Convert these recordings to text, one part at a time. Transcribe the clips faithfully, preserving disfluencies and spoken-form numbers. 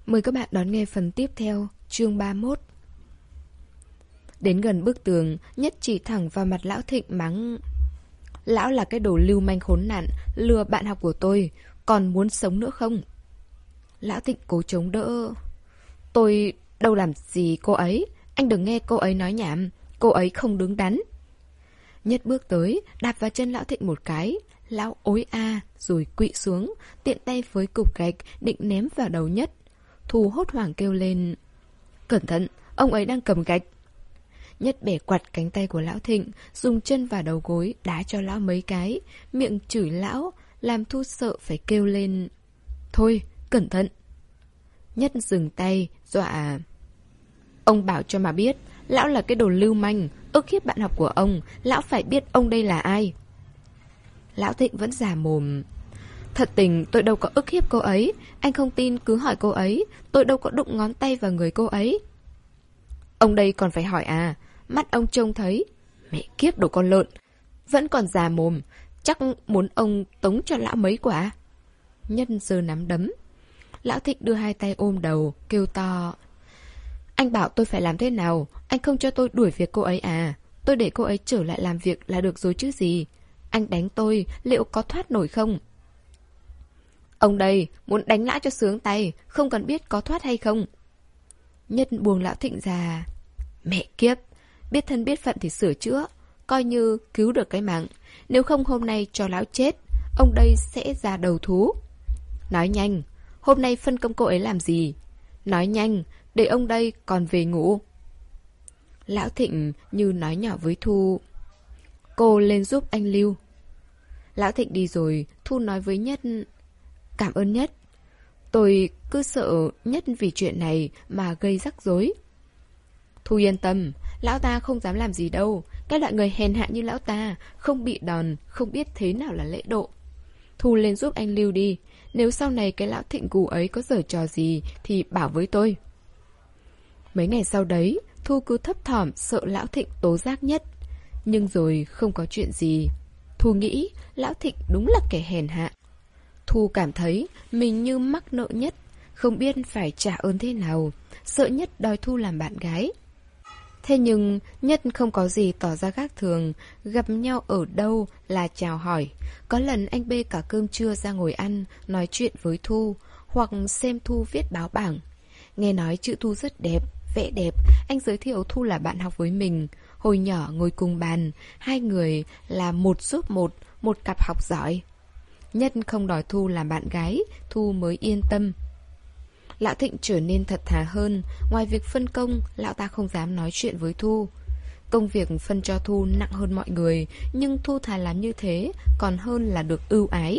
Mời các bạn đón nghe phần tiếp theo, chương ba mươi mốt. Đến gần bức tường, Nhất chỉ thẳng vào mặt Lão Thịnh mắng: Lão là cái đồ lưu manh khốn nạn, lừa bạn học của tôi, còn muốn sống nữa không? Lão Thịnh cố chống đỡ: Tôi đâu làm gì cô ấy, anh đừng nghe cô ấy nói nhảm, cô ấy không đứng đắn. Nhất bước tới, đạp vào chân Lão Thịnh một cái. Lão ối a, rồi quỵ xuống, tiện tay với cục gạch định ném vào đầu Nhất. Thu hốt hoảng kêu lên: Cẩn thận, ông ấy đang cầm gạch. Nhất bẻ quặt cánh tay của Lão Thịnh, dùng chân vào đầu gối đá cho lão mấy cái, miệng chửi lão, làm Thu sợ phải kêu lên: Thôi, cẩn thận. Nhất dừng tay, dọa: Ông bảo cho mà biết, lão là cái đồ lưu manh, ức hiếp bạn học của ông, lão phải biết ông đây là ai. Lão Thịnh vẫn giả mồm: Thật tình tôi đâu có ức hiếp cô ấy, anh không tin cứ hỏi cô ấy, tôi đâu có đụng ngón tay vào người cô ấy. Ông đây còn phải hỏi à, mắt ông trông thấy. Mẹ kiếp đồ con lợn, vẫn còn già mồm, chắc muốn ông tống cho lão mấy quả. Nhân giơ nắm đấm. Lão Thịnh đưa hai tay ôm đầu, kêu to: Anh bảo tôi phải làm thế nào, anh không cho tôi đuổi việc cô ấy à? Tôi để cô ấy trở lại làm việc là được rồi chứ gì. Anh đánh tôi, liệu có thoát nổi không? Ông đây, muốn đánh lão cho sướng tay, không cần biết có thoát hay không. Nhất buông Lão Thịnh ra. Mẹ kiếp, biết thân biết phận thì sửa chữa, coi như cứu được cái mạng. Nếu không hôm nay cho lão chết, ông đây sẽ ra đầu thú. Nói nhanh, hôm nay phân công cô ấy làm gì? Nói nhanh, để ông đây còn về ngủ. Lão Thịnh như nói nhỏ với Thu: Cô lên giúp anh Lưu. Lão Thịnh đi rồi, Thu nói với Nhất: Cảm ơn Nhất. Tôi cứ sợ Nhất vì chuyện này mà gây rắc rối. Thu yên tâm, lão ta không dám làm gì đâu. Cái loại người hèn hạ như lão ta, không bị đòn, không biết thế nào là lễ độ. Thu lên giúp anh Lưu đi. Nếu sau này cái Lão Thịnh cù ấy có giở trò gì thì bảo với tôi. Mấy ngày sau đấy, Thu cứ thấp thỏm sợ Lão Thịnh tố giác Nhất. Nhưng rồi không có chuyện gì. Thu nghĩ Lão Thịnh đúng là kẻ hèn hạ. Thu cảm thấy mình như mắc nợ Nhất, không biết phải trả ơn thế nào, sợ Nhất đòi Thu làm bạn gái. Thế nhưng Nhất không có gì tỏ ra khác thường, gặp nhau ở đâu là chào hỏi. Có lần anh bê cả cơm trưa ra ngồi ăn, nói chuyện với Thu, hoặc xem Thu viết báo bảng. Nghe nói chữ Thu rất đẹp, vẽ đẹp, anh giới thiệu Thu là bạn học với mình. Hồi nhỏ ngồi cùng bàn, hai người là một giúp một, một cặp học giỏi. Nhất không đòi Thu làm bạn gái, Thu mới yên tâm. Lão Thịnh trở nên thật thà hơn. Ngoài việc phân công, lão ta không dám nói chuyện với Thu. Công việc phân cho Thu nặng hơn mọi người, nhưng Thu thà làm như thế còn hơn là được ưu ái.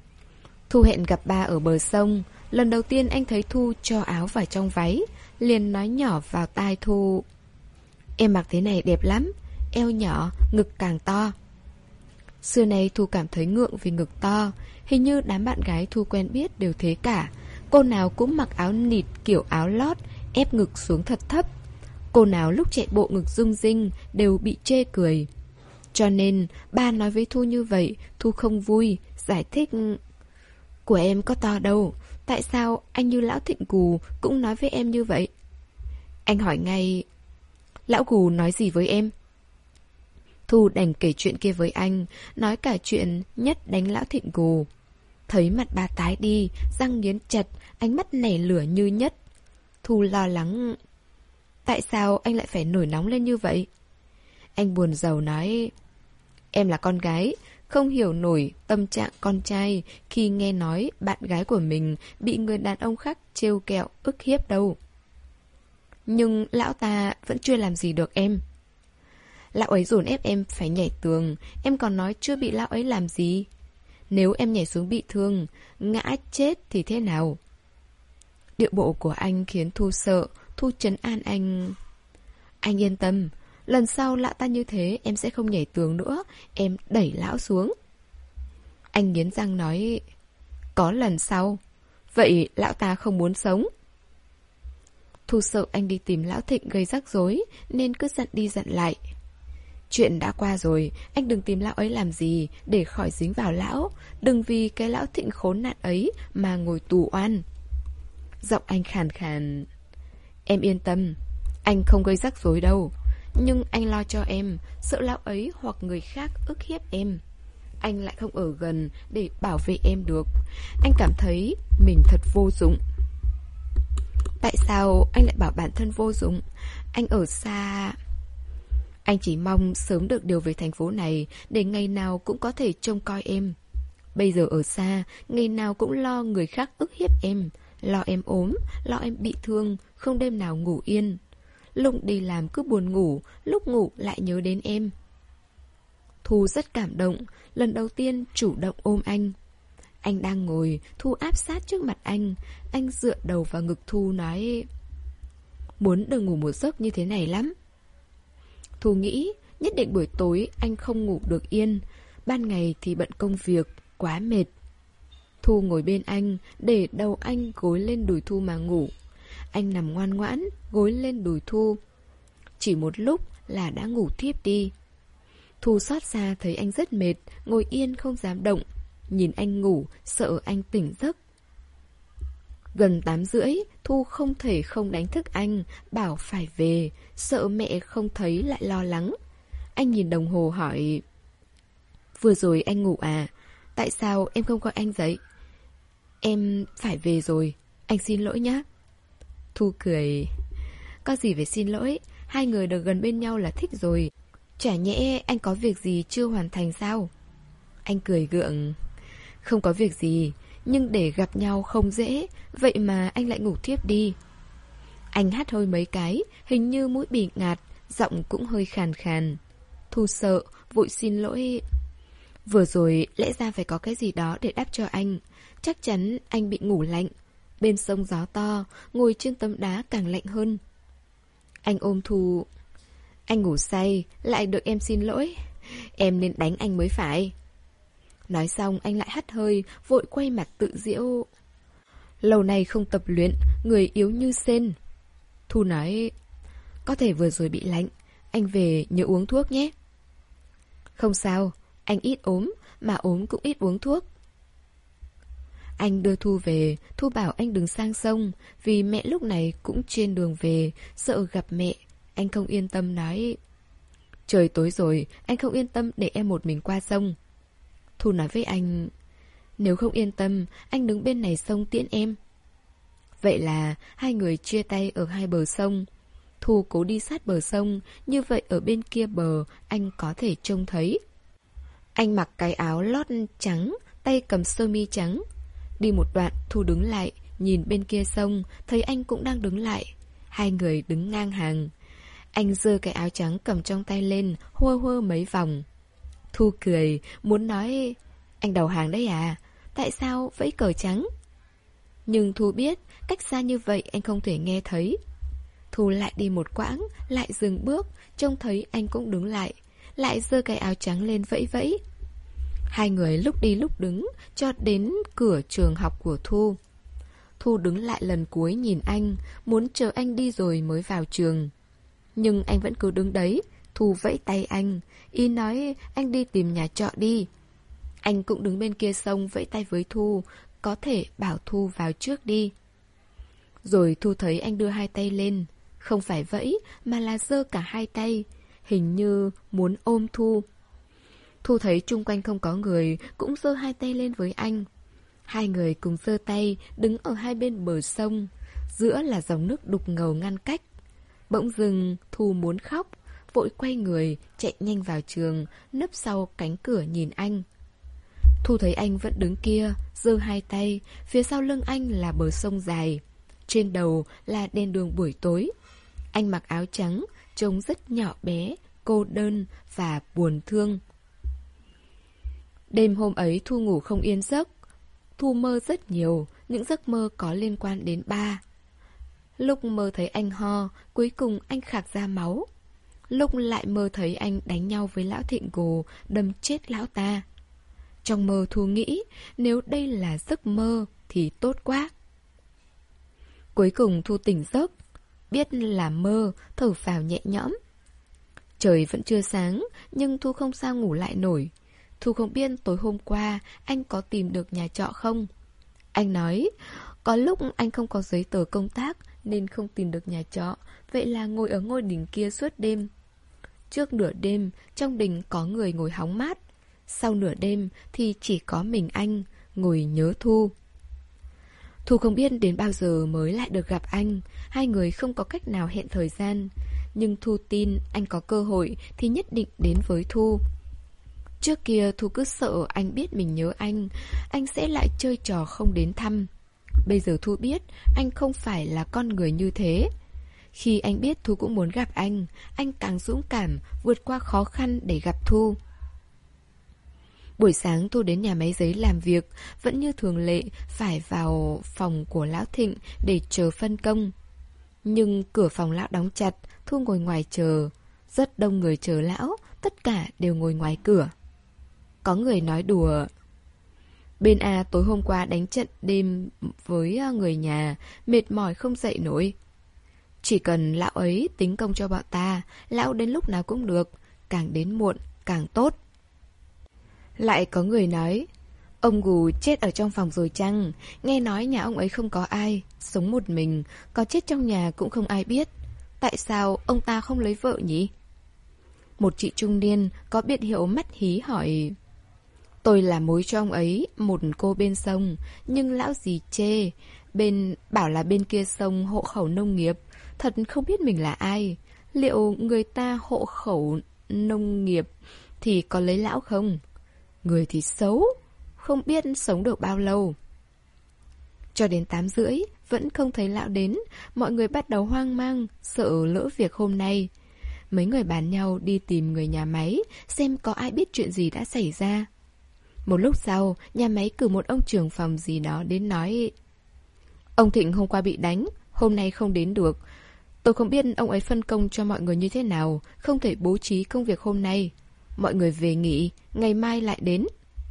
Thu hẹn gặp ba ở bờ sông. Lần đầu tiên anh thấy Thu cho áo vào trong váy, liền nói nhỏ vào tai Thu: Em mặc thế này đẹp lắm, eo nhỏ, ngực càng to. Xưa nay Thu cảm thấy ngượng vì ngực to. Hình như đám bạn gái Thu quen biết đều thế cả. Cô nào cũng mặc áo nịt kiểu áo lót, ép ngực xuống thật thấp. Cô nào lúc chạy bộ ngực rung rinh đều bị chê cười. Cho nên ba nói với Thu như vậy, Thu không vui, giải thích: Của em có to đâu, tại sao anh như Lão Thịnh Cù cũng nói với em như vậy? Anh hỏi ngay: Lão Cù nói gì với em? Thu đành kể chuyện kia với anh, nói cả chuyện Nhất đánh Lão Thịnh Cù. Thấy mặt bà tái đi, răng nghiến chặt, ánh mắt nảy lửa như Nhất. Thu lo lắng: Tại sao anh lại phải nổi nóng lên như vậy? Anh buồn rầu nói: Em là con gái, không hiểu nổi tâm trạng con trai khi nghe nói bạn gái của mình bị người đàn ông khác trêu kẹo ức hiếp đâu. Nhưng lão ta vẫn chưa làm gì được em. Lão ấy dồn ép em phải nhảy tường, em còn nói chưa bị lão ấy làm gì. Nếu em nhảy xuống bị thương, ngã chết thì thế nào? Điệu bộ của anh khiến Thu sợ. Thu trấn an anh: Anh yên tâm, lần sau lão ta như thế em sẽ không nhảy tường nữa, em đẩy lão xuống. Anh nghiến răng nói: Có lần sau. Vậy lão ta không muốn sống. Thu sợ anh đi tìm Lão Thịnh gây rắc rối, nên cứ dặn đi dặn lại: Chuyện đã qua rồi, anh đừng tìm lão ấy làm gì để khỏi dính vào lão. Đừng vì cái Lão Thịnh khốn nạn ấy mà ngồi tù oan. Giọng anh khàn khàn. Em yên tâm, anh không gây rắc rối đâu. Nhưng anh lo cho em, sợ lão ấy hoặc người khác ức hiếp em. Anh lại không ở gần để bảo vệ em được. Anh cảm thấy mình thật vô dụng. Tại sao anh lại bảo bản thân vô dụng? Anh ở xa. Anh chỉ mong sớm được điều về thành phố này để ngày nào cũng có thể trông coi em. Bây giờ ở xa, ngày nào cũng lo người khác ức hiếp em, lo em ốm, lo em bị thương, không đêm nào ngủ yên. Lúc đi làm cứ buồn ngủ, lúc ngủ lại nhớ đến em. Thu rất cảm động, lần đầu tiên chủ động ôm anh. Anh đang ngồi, Thu áp sát trước mặt anh. Anh dựa đầu vào ngực Thu nói: Muốn được ngủ một giấc như thế này lắm. Thu nghĩ nhất định buổi tối anh không ngủ được yên. Ban ngày thì bận công việc, quá mệt. Thu ngồi bên anh, để đầu anh gối lên đùi Thu mà ngủ. Anh nằm ngoan ngoãn, gối lên đùi Thu. Chỉ một lúc là đã ngủ thiếp đi. Thu xót xa thấy anh rất mệt, ngồi yên không dám động. Nhìn anh ngủ, sợ anh tỉnh giấc. Gần tám rưỡi, Thu không thể không đánh thức anh, bảo phải về, sợ mẹ không thấy lại lo lắng. Anh nhìn đồng hồ hỏi: Vừa rồi anh ngủ à? Tại sao em không gọi anh dậy? Em phải về rồi, anh xin lỗi nhé. Thu cười: Có gì phải xin lỗi, hai người được gần bên nhau là thích rồi. Chả nhẽ anh có việc gì chưa hoàn thành sao? Anh cười gượng: Không có việc gì, nhưng để gặp nhau không dễ, vậy mà anh lại ngủ thiếp đi. Anh hắt hơi mấy cái, hình như mũi bị ngạt, giọng cũng hơi khàn khàn. Thu sợ, vội xin lỗi: Vừa rồi lẽ ra phải có cái gì đó để đáp cho anh. Chắc chắn anh bị ngủ lạnh. Bên sông gió to, ngồi trên tấm đá càng lạnh hơn. Anh ôm Thu: Anh ngủ say, lại được em xin lỗi. Em nên đánh anh mới phải. Nói xong anh lại hắt hơi, vội quay mặt tự giễu: Lâu nay không tập luyện, người yếu như sên. Thu nói: Có thể vừa rồi bị lạnh, anh về nhớ uống thuốc nhé. Không sao, anh ít ốm, mà ốm cũng ít uống thuốc. Anh đưa Thu về, Thu bảo anh đừng sang sông, vì mẹ lúc này cũng trên đường về, sợ gặp mẹ. Anh không yên tâm nói: Trời tối rồi, anh không yên tâm để em một mình qua sông. Thu nói với anh: Nếu không yên tâm, anh đứng bên này sông tiễn em. Vậy là hai người chia tay ở hai bờ sông. Thu cố đi sát bờ sông, như vậy ở bên kia bờ anh có thể trông thấy. Anh mặc cái áo lót trắng, tay cầm sơ mi trắng. Đi một đoạn, Thu đứng lại, nhìn bên kia sông, thấy anh cũng đang đứng lại. Hai người đứng ngang hàng. Anh giơ cái áo trắng cầm trong tay lên, hua hua mấy vòng. Thu cười, muốn nói: Anh đầu hàng đấy à? Tại sao vẫy cờ trắng? Nhưng Thu biết, cách xa như vậy anh không thể nghe thấy. Thu lại đi một quãng, lại dừng bước, trông thấy anh cũng đứng lại, lại giơ cái áo trắng lên vẫy vẫy. Hai người lúc đi lúc đứng, cho đến cửa trường học của Thu. Thu đứng lại lần cuối nhìn anh, muốn chờ anh đi rồi mới vào trường. Nhưng anh vẫn cứ đứng đấy. Thu vẫy tay anh, ý nói anh đi tìm nhà trọ đi. Anh cũng đứng bên kia sông vẫy tay với Thu, có thể bảo Thu vào trước đi. Rồi Thu thấy anh đưa hai tay lên, không phải vẫy mà là giơ cả hai tay, hình như muốn ôm Thu. Thu thấy chung quanh không có người, cũng giơ hai tay lên với anh. Hai người cùng giơ tay, đứng ở hai bên bờ sông, giữa là dòng nước đục ngầu ngăn cách. Bỗng dưng Thu muốn khóc, vội quay người, chạy nhanh vào trường, nấp sau cánh cửa nhìn anh. Thu thấy anh vẫn đứng kia, giơ hai tay, phía sau lưng anh là bờ sông dài. Trên đầu là đèn đường buổi tối. Anh mặc áo trắng, trông rất nhỏ bé, cô đơn và buồn thương. Đêm hôm ấy Thu ngủ không yên giấc. Thu mơ rất nhiều, những giấc mơ có liên quan đến ba. Lúc mơ thấy anh ho, cuối cùng anh khạc ra máu. Lúc lại mơ thấy anh đánh nhau với lão Thịnh Gồ, đâm chết lão ta. Trong mơ Thu nghĩ, nếu đây là giấc mơ thì tốt quá. Cuối cùng Thu tỉnh giấc, biết là mơ, thở phào nhẹ nhõm. Trời vẫn chưa sáng, nhưng Thu không sao ngủ lại nổi. Thu không biết tối hôm qua anh có tìm được nhà trọ không. Anh nói, Có lúc anh không có giấy tờ công tác nên không tìm được nhà trọ, vậy là ngồi ở ngôi đình kia suốt đêm. Trước nửa đêm, trong đình có người ngồi hóng mát. Sau nửa đêm thì chỉ có mình anh, ngồi nhớ Thu. Thu không biết đến bao giờ mới lại được gặp anh. Hai người không có cách nào hẹn thời gian. Nhưng Thu tin anh có cơ hội thì nhất định đến với Thu. Trước kia Thu cứ sợ anh biết mình nhớ anh, anh sẽ lại chơi trò không đến thăm. Bây giờ Thu biết anh không phải là con người như thế. Khi anh biết Thu cũng muốn gặp anh, anh càng dũng cảm vượt qua khó khăn để gặp Thu. Buổi sáng Thu đến nhà máy giấy làm việc, vẫn như thường lệ phải vào phòng của Lão Thịnh để chờ phân công. Nhưng cửa phòng lão đóng chặt, Thu ngồi ngoài chờ. Rất đông người chờ lão, tất cả đều ngồi ngoài cửa. Có người nói đùa: bên A tối hôm qua đánh trận đêm với người nhà, mệt mỏi không dậy nổi. Chỉ cần lão ấy tính công cho bọn ta, lão đến lúc nào cũng được, càng đến muộn càng tốt. Lại có người nói: ông Gù chết ở trong phòng rồi chăng? Nghe nói nhà ông ấy không có ai, sống một mình, có chết trong nhà cũng không ai biết. Tại sao ông ta không lấy vợ nhỉ? Một chị trung niên có biệt hiệu mắt hí hỏi: tôi là mối cho ông ấy một cô bên sông, nhưng lão gì chê, bên bảo là bên kia sông hộ khẩu nông nghiệp, thật không biết mình là ai. Liệu người ta hộ khẩu nông nghiệp thì có lấy lão không? Người thì xấu, không biết sống được bao lâu. Cho đến tám rưỡi vẫn không thấy lão đến, mọi người bắt đầu hoang mang, sợ lỡ việc hôm nay. Mấy người bàn nhau đi tìm người nhà máy, xem có ai biết chuyện gì đã xảy ra. Một lúc sau, nhà máy cử một ông trưởng phòng gì đó đến nói: ông Thịnh hôm qua bị đánh, hôm nay không đến được. Tôi không biết ông ấy phân công cho mọi người như thế nào, không thể bố trí công việc hôm nay. Mọi người về nghỉ, ngày mai lại đến.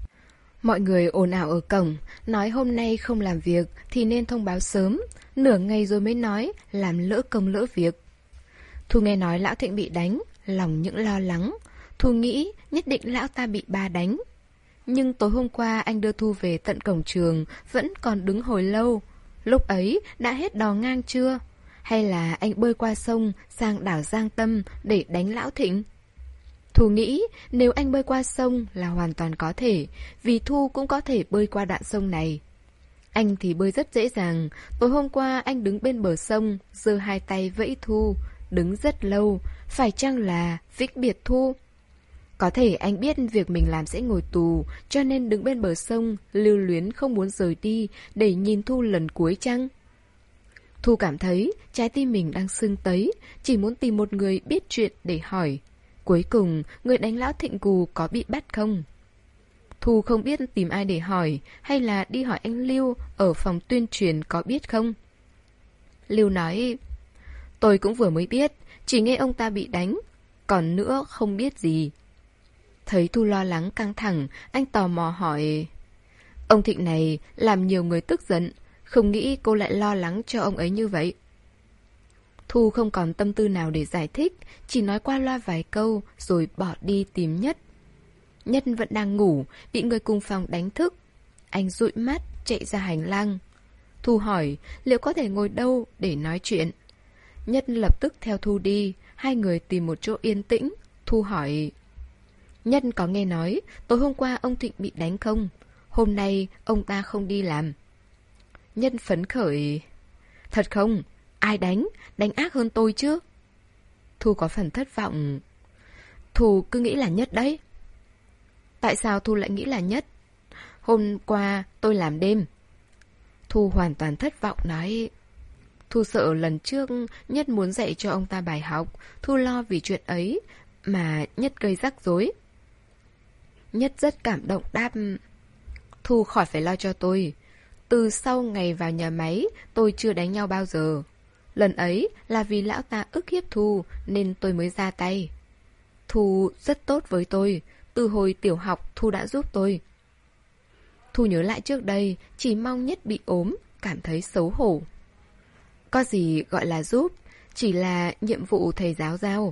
Mọi người ồn ào ở cổng, nói hôm nay không làm việc thì nên thông báo sớm, nửa ngày rồi mới nói, làm lỡ công lỡ việc. Thu nghe nói lão Thịnh bị đánh, lòng những lo lắng. Thu nghĩ nhất định lão ta bị ba đánh. Nhưng tối hôm qua anh đưa Thu về tận cổng trường, vẫn còn đứng hồi lâu. Lúc ấy đã hết đò ngang chưa? Hay là anh bơi qua sông sang đảo Giang Tâm để đánh lão Thịnh? Thu nghĩ nếu anh bơi qua sông là hoàn toàn có thể, vì Thu cũng có thể bơi qua đoạn sông này. Anh thì bơi rất dễ dàng. Tối hôm qua anh đứng bên bờ sông, giơ hai tay vẫy Thu, đứng rất lâu. Phải chăng là vĩnh biệt Thu? Có thể anh biết việc mình làm sẽ ngồi tù, cho nên đứng bên bờ sông, lưu luyến không muốn rời đi để nhìn Thu lần cuối chăng? Thu cảm thấy trái tim mình đang sưng tấy, chỉ muốn tìm một người biết chuyện để hỏi. Cuối cùng, người đánh lão Thịnh Cù có bị bắt không? Thu không biết tìm ai để hỏi, hay là đi hỏi anh Lưu ở phòng tuyên truyền có biết không? Lưu nói: tôi cũng vừa mới biết, chỉ nghe ông ta bị đánh, còn nữa không biết gì. Thấy Thu lo lắng căng thẳng, anh tò mò hỏi: ông Thịnh này làm nhiều người tức giận, không nghĩ cô lại lo lắng cho ông ấy như vậy. Thu không còn tâm tư nào để giải thích, chỉ nói qua loa vài câu rồi bỏ đi tìm Nhất. Nhất vẫn đang ngủ, bị người cùng phòng đánh thức. Anh dụi mắt chạy ra hành lang. Thu hỏi liệu có thể ngồi đâu để nói chuyện. Nhất lập tức theo Thu đi, hai người tìm một chỗ yên tĩnh. Thu hỏi: Nhất có nghe nói tối hôm qua ông Thịnh bị đánh không? Hôm nay ông ta không đi làm. Nhất phấn khởi: thật không? Ai đánh? Đánh ác hơn tôi chứ? Thu có phần thất vọng. Thu cứ nghĩ là Nhất đấy. Tại sao Thu lại nghĩ là Nhất? Hôm qua tôi làm đêm. Thu hoàn toàn thất vọng nói. Thu sợ lần trước Nhất muốn dạy cho ông ta bài học. Thu lo vì chuyện ấy mà Nhất gây rắc rối. Nhất rất cảm động đáp: Thu khỏi phải lo cho tôi. Từ sau ngày vào nhà máy, tôi chưa đánh nhau bao giờ. Lần ấy là vì lão ta ức hiếp Thu nên tôi mới ra tay. Thu rất tốt với tôi. Từ hồi tiểu học Thu đã giúp tôi. Thu nhớ lại trước đây, chỉ mong Nhất bị ốm, cảm thấy xấu hổ. Có gì gọi là giúp, chỉ là nhiệm vụ thầy giáo giao.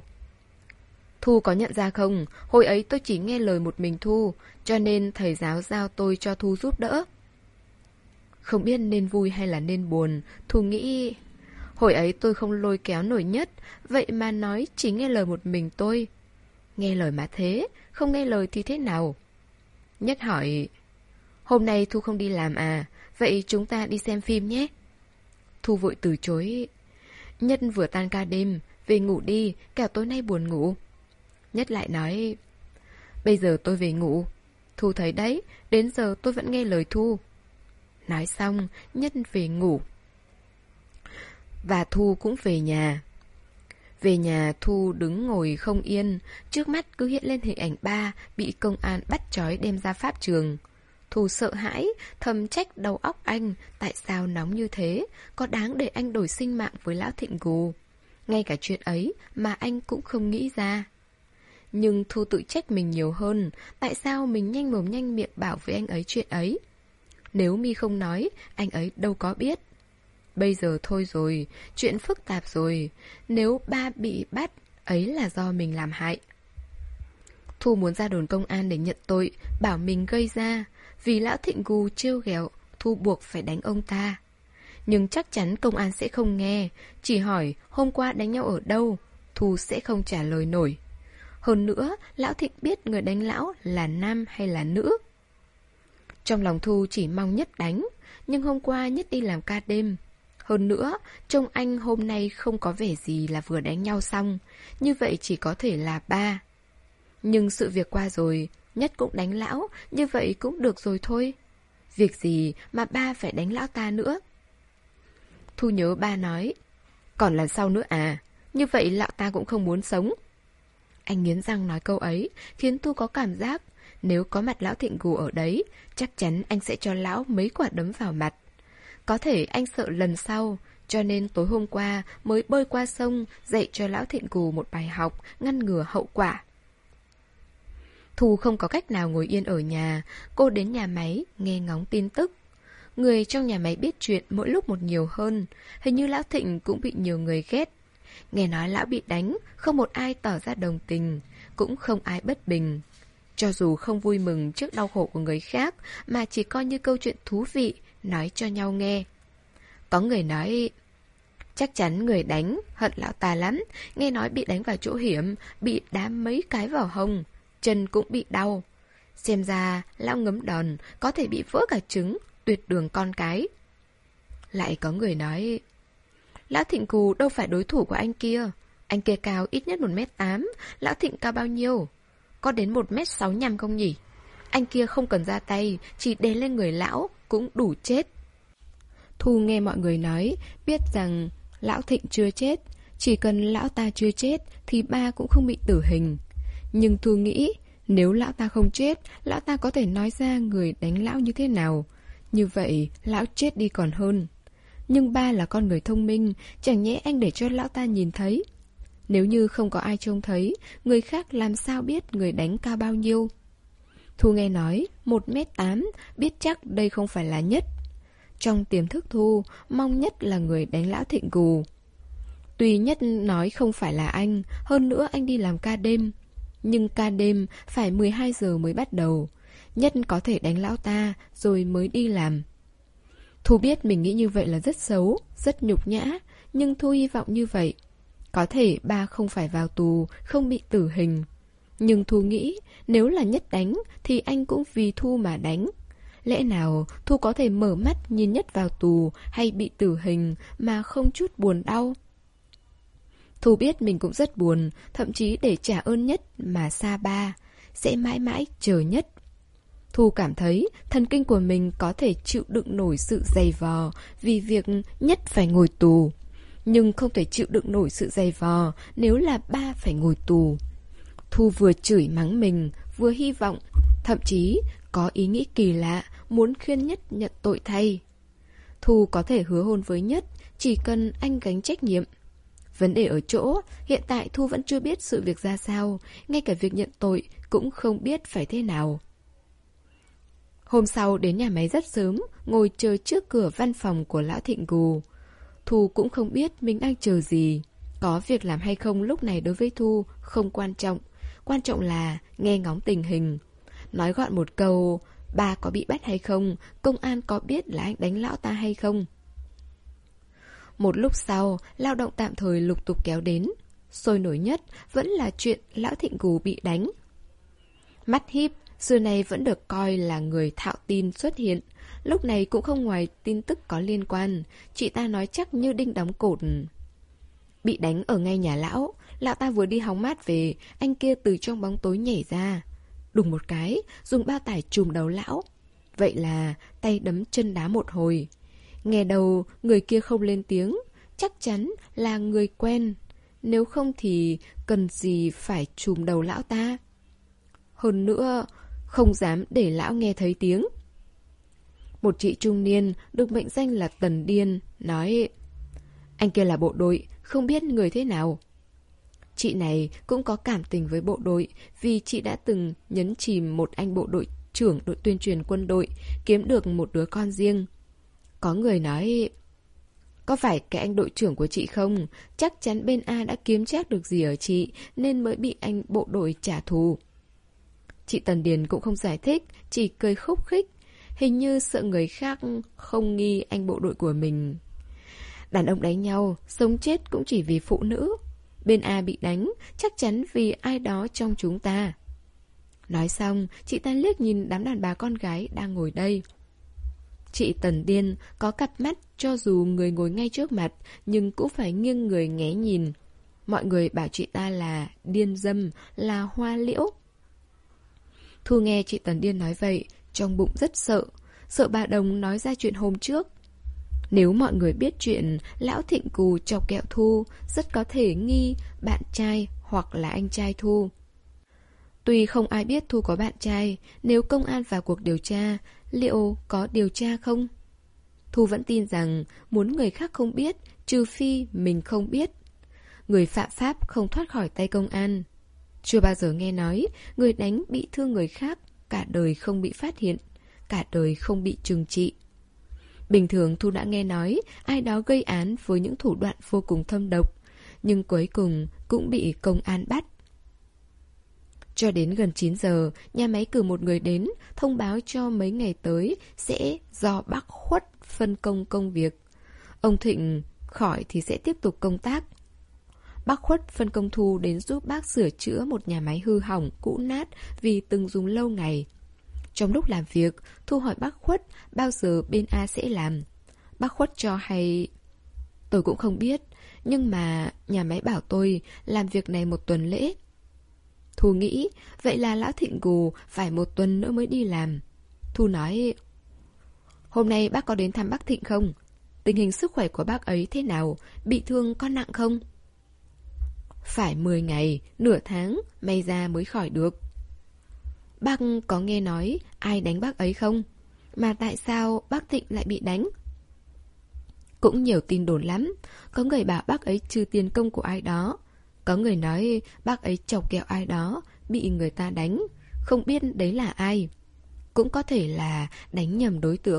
Thu có nhận ra không, hồi ấy tôi chỉ nghe lời một mình Thu, cho nên thầy giáo giao tôi cho Thu giúp đỡ. Không biết nên vui hay là nên buồn, Thu nghĩ... Hồi ấy tôi không lôi kéo nổi Nhất, vậy mà nói chỉ nghe lời một mình tôi. Nghe lời mà thế, không nghe lời thì thế nào? Nhất hỏi, hôm nay Thu không đi làm à, vậy chúng ta đi xem phim nhé. Thu vội từ chối. Nhất vừa tan ca đêm, về ngủ đi, kẻo tối nay buồn ngủ. Nhất lại nói, bây giờ tôi về ngủ. Thu thấy đấy, đến giờ tôi vẫn nghe lời Thu. Nói xong, Nhất về ngủ. Và Thu cũng về nhà. Về nhà, Thu đứng ngồi không yên, trước mắt cứ hiện lên hình ảnh ba bị công an bắt trói đem ra pháp trường. Thu sợ hãi, thầm trách đầu óc anh, tại sao nóng như thế, có đáng để anh đổi sinh mạng với lão Thịnh Gù. Ngay cả chuyện ấy mà anh cũng không nghĩ ra. Nhưng Thu tự trách mình nhiều hơn, tại sao mình nhanh mồm nhanh miệng bảo với anh ấy chuyện ấy. Nếu mi không nói, anh ấy đâu có biết. Bây giờ thôi rồi, chuyện phức tạp rồi. Nếu ba bị bắt, ấy là do mình làm hại. Thu muốn ra đồn công an để nhận tội, bảo mình gây ra. Vì lão Thịnh Gù trêu ghẹo, Thu buộc phải đánh ông ta. Nhưng chắc chắn công an sẽ không nghe. Chỉ hỏi hôm qua đánh nhau ở đâu, Thu sẽ không trả lời nổi. Hơn nữa, lão Thịnh biết người đánh lão là nam hay là nữ. Trong lòng Thu chỉ mong Nhất đánh. Nhưng hôm qua Nhất đi làm ca đêm. Hơn nữa, trông anh hôm nay không có vẻ gì là vừa đánh nhau xong. Như vậy chỉ có thể là ba. Nhưng sự việc qua rồi, Nhất cũng đánh lão, như vậy cũng được rồi thôi. Việc gì mà ba phải đánh lão ta nữa? Thu nhớ ba nói, còn lần sau nữa à, như vậy lão ta cũng không muốn sống. Anh nghiến răng nói câu ấy, khiến Thu có cảm giác, nếu có mặt lão Thịnh Gù ở đấy, chắc chắn anh sẽ cho lão mấy quả đấm vào mặt. Có thể anh sợ lần sau, cho nên tối hôm qua mới bơi qua sông dạy cho lão Thịnh Gù một bài học ngăn ngừa hậu quả. Thu không có cách nào ngồi yên ở nhà, cô đến nhà máy nghe ngóng tin tức. Người trong nhà máy biết chuyện mỗi lúc một nhiều hơn, hình như lão Thịnh cũng bị nhiều người ghét. Nghe nói lão bị đánh, không một ai tỏ ra đồng tình, cũng không ai bất bình. Cho dù không vui mừng trước đau khổ của người khác, mà chỉ coi như câu chuyện thú vị, nói cho nhau nghe. Có người nói, chắc chắn người đánh hận lão ta lắm, nghe nói bị đánh vào chỗ hiểm, bị đá mấy cái vào hông, chân cũng bị đau. Xem ra lão ngấm đòn, có thể bị vỡ cả trứng, tuyệt đường con cái. Lại có người nói, lão Thịnh Gù đâu phải đối thủ của anh kia. Anh kia cao ít nhất một mét tám, lão Thịnh cao bao nhiêu? Có đến một mét sáu nhăm không nhỉ? Anh kia không cần ra tay, chỉ đè lên người lão cũng đủ chết. Thu nghe mọi người nói, biết rằng lão Thịnh chưa chết. Chỉ cần lão ta chưa chết thì ba cũng không bị tử hình. Nhưng Thu nghĩ, nếu lão ta không chết, lão ta có thể nói ra người đánh lão như thế nào. Như vậy, lão chết đi còn hơn. Nhưng ba là con người thông minh, chẳng nhẽ anh để cho lão ta nhìn thấy. Nếu như không có ai trông thấy, người khác làm sao biết người đánh cao bao nhiêu? Thu nghe nói, một mét tám, biết chắc đây không phải là Nhất. Trong tiềm thức Thu, mong Nhất là người đánh lão Thịnh Gù. Tuy Nhất nói không phải là anh, hơn nữa anh đi làm ca đêm. Nhưng ca đêm phải mười hai giờ mới bắt đầu. Nhất có thể đánh lão ta rồi mới đi làm. Thu biết mình nghĩ như vậy là rất xấu, rất nhục nhã, nhưng Thu hy vọng như vậy. Có thể ba không phải vào tù, không bị tử hình. Nhưng Thu nghĩ, nếu là Nhất đánh, thì anh cũng vì Thu mà đánh. Lẽ nào Thu có thể mở mắt nhìn Nhất vào tù hay bị tử hình mà không chút buồn đau? Thu biết mình cũng rất buồn, thậm chí để trả ơn Nhất mà xa ba, sẽ mãi mãi chờ Nhất. Thu cảm thấy thần kinh của mình có thể chịu đựng nổi sự dày vò vì việc Nhất phải ngồi tù. Nhưng không thể chịu đựng nổi sự dày vò nếu là ba phải ngồi tù. Thu vừa chửi mắng mình, vừa hy vọng, thậm chí có ý nghĩ kỳ lạ muốn khuyên Nhất nhận tội thay. Thu có thể hứa hôn với Nhất, chỉ cần anh gánh trách nhiệm. Vấn đề ở chỗ, hiện tại Thu vẫn chưa biết sự việc ra sao, ngay cả việc nhận tội cũng không biết phải thế nào. Hôm sau đến nhà máy rất sớm, ngồi chờ trước cửa văn phòng của lão Thịnh Gù. Thu cũng không biết mình đang chờ gì. Có việc làm hay không lúc này đối với Thu không quan trọng. Quan trọng là nghe ngóng tình hình. Nói gọn một câu, ba có bị bắt hay không, công an có biết là anh đánh lão ta hay không. Một lúc sau, lao động tạm thời lục tục kéo đến. Sôi nổi nhất vẫn là chuyện lão Thịnh Gù bị đánh. Mắt híp, xưa nay vẫn được coi là người thạo tin xuất hiện. Lúc này cũng không ngoài tin tức có liên quan, chị ta nói chắc như đinh đóng cột. Bị đánh ở ngay nhà lão, lão ta vừa đi hóng mát về, anh kia từ trong bóng tối nhảy ra. Đùng một cái, dùng bao tải trùm đầu lão. Vậy là tay đấm chân đá một hồi. Nghe đầu người kia không lên tiếng, chắc chắn là người quen. Nếu không thì cần gì phải trùm đầu lão ta. Hơn nữa, không dám để lão nghe thấy tiếng. Một chị trung niên được mệnh danh là Tần Điên nói: anh kia là bộ đội, không biết người thế nào. Chị này cũng có cảm tình với bộ đội, vì chị đã từng nhấn chìm một anh bộ đội trưởng đội tuyên truyền quân đội, kiếm được một đứa con riêng. Có người nói: có phải cái anh đội trưởng của chị không? Chắc chắn bên A đã kiếm chắc được gì ở chị, nên mới bị anh bộ đội trả thù. Chị Tần Điền cũng không giải thích, chỉ cười khúc khích, hình như sợ người khác không nghi anh bộ đội của mình. Đàn ông đánh nhau, sống chết cũng chỉ vì phụ nữ. Bên A bị đánh, chắc chắn vì ai đó trong chúng ta. Nói xong, chị ta liếc nhìn đám đàn bà con gái đang ngồi đây. Chị Tần Điên có cặp mắt cho dù người ngồi ngay trước mặt, nhưng cũng phải nghiêng người nghé nhìn. Mọi người bảo chị ta là điên dâm, là hoa liễu. Thu nghe chị Tần Điên nói vậy, trong bụng rất sợ, sợ bà Đồng nói ra chuyện hôm trước. Nếu mọi người biết chuyện lão Thịnh Cù chọc kẹo Thu, rất có thể nghi bạn trai hoặc là anh trai Thu. Tuy không ai biết Thu có bạn trai, nếu công an vào cuộc điều tra, liệu có điều tra không? Thu vẫn tin rằng muốn người khác không biết, trừ phi mình không biết. Người phạm pháp không thoát khỏi tay công an. Chưa bao giờ nghe nói người đánh bị thương người khác, cả đời không bị phát hiện, cả đời không bị trừng trị. Bình thường Thu đã nghe nói ai đó gây án với những thủ đoạn vô cùng thâm độc, nhưng cuối cùng cũng bị công an bắt. Cho đến gần chín giờ, nhà máy cử một người đến, thông báo cho mấy ngày tới sẽ do bác Khuất phân công công việc. Ông Thịnh khỏi thì sẽ tiếp tục công tác. Bác Khuất phân công Thu đến giúp bác sửa chữa một nhà máy hư hỏng, cũ nát vì từng dùng lâu ngày. Trong lúc làm việc, Thu hỏi bác Khuất bao giờ bên A sẽ làm. Bác Khuất cho hay: tôi cũng không biết, nhưng mà nhà máy bảo tôi làm việc này một tuần lễ. Thu nghĩ, vậy là lão Thịnh Gù phải một tuần nữa mới đi làm. Thu nói: hôm nay bác có đến thăm bác Thịnh không? Tình hình sức khỏe của bác ấy thế nào? Bị thương có nặng không? Phải mười ngày, nửa tháng, may ra mới khỏi được. Bác có nghe nói ai đánh bác ấy không? Mà tại sao bác Thịnh lại bị đánh? Cũng nhiều tin đồn lắm. Có người bảo bác ấy trừ tiền công của ai đó. Có người nói bác ấy chọc kẹo ai đó, bị người ta đánh, không biết đấy là ai. Cũng có thể là đánh nhầm đối tượng.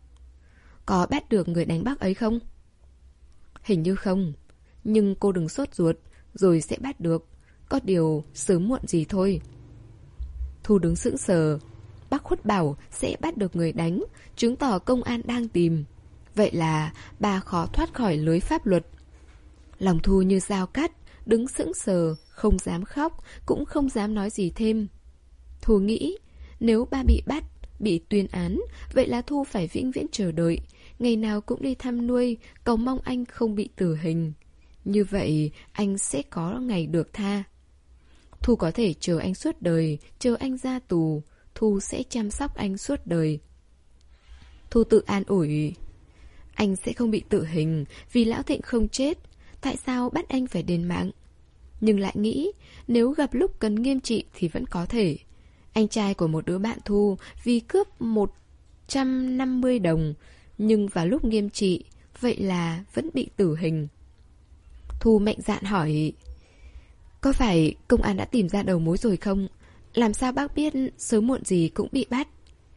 Có bắt được người đánh bác ấy không? Hình như không. Nhưng cô đừng sốt ruột, rồi sẽ bắt được. Có điều sớm muộn gì thôi. Thu đứng sững sờ. Bác Khuất bảo sẽ bắt được người đánh, chứng tỏ công an đang tìm. Vậy là bà khó thoát khỏi lưới pháp luật. Lòng Thu như dao cắt, đứng sững sờ, không dám khóc, cũng không dám nói gì thêm. Thu nghĩ, nếu ba bị bắt, bị tuyên án, vậy là Thu phải vĩnh viễn chờ đợi, ngày nào cũng đi thăm nuôi, cầu mong anh không bị tử hình. Như vậy, anh sẽ có ngày được tha. Thu có thể chờ anh suốt đời, chờ anh ra tù, Thu sẽ chăm sóc anh suốt đời. Thu tự an ủi, anh sẽ không bị tử hình vì lão Thịnh không chết, tại sao bắt anh phải đền mạng? Nhưng lại nghĩ, nếu gặp lúc cần nghiêm trị thì vẫn có thể. Anh trai của một đứa bạn Thu vì cướp một trăm năm mươi đồng, nhưng vào lúc nghiêm trị, vậy là vẫn bị tử hình. Thu mạnh dạn hỏi, có phải công an đã tìm ra đầu mối rồi không? Làm sao bác biết sớm muộn gì cũng bị bắt?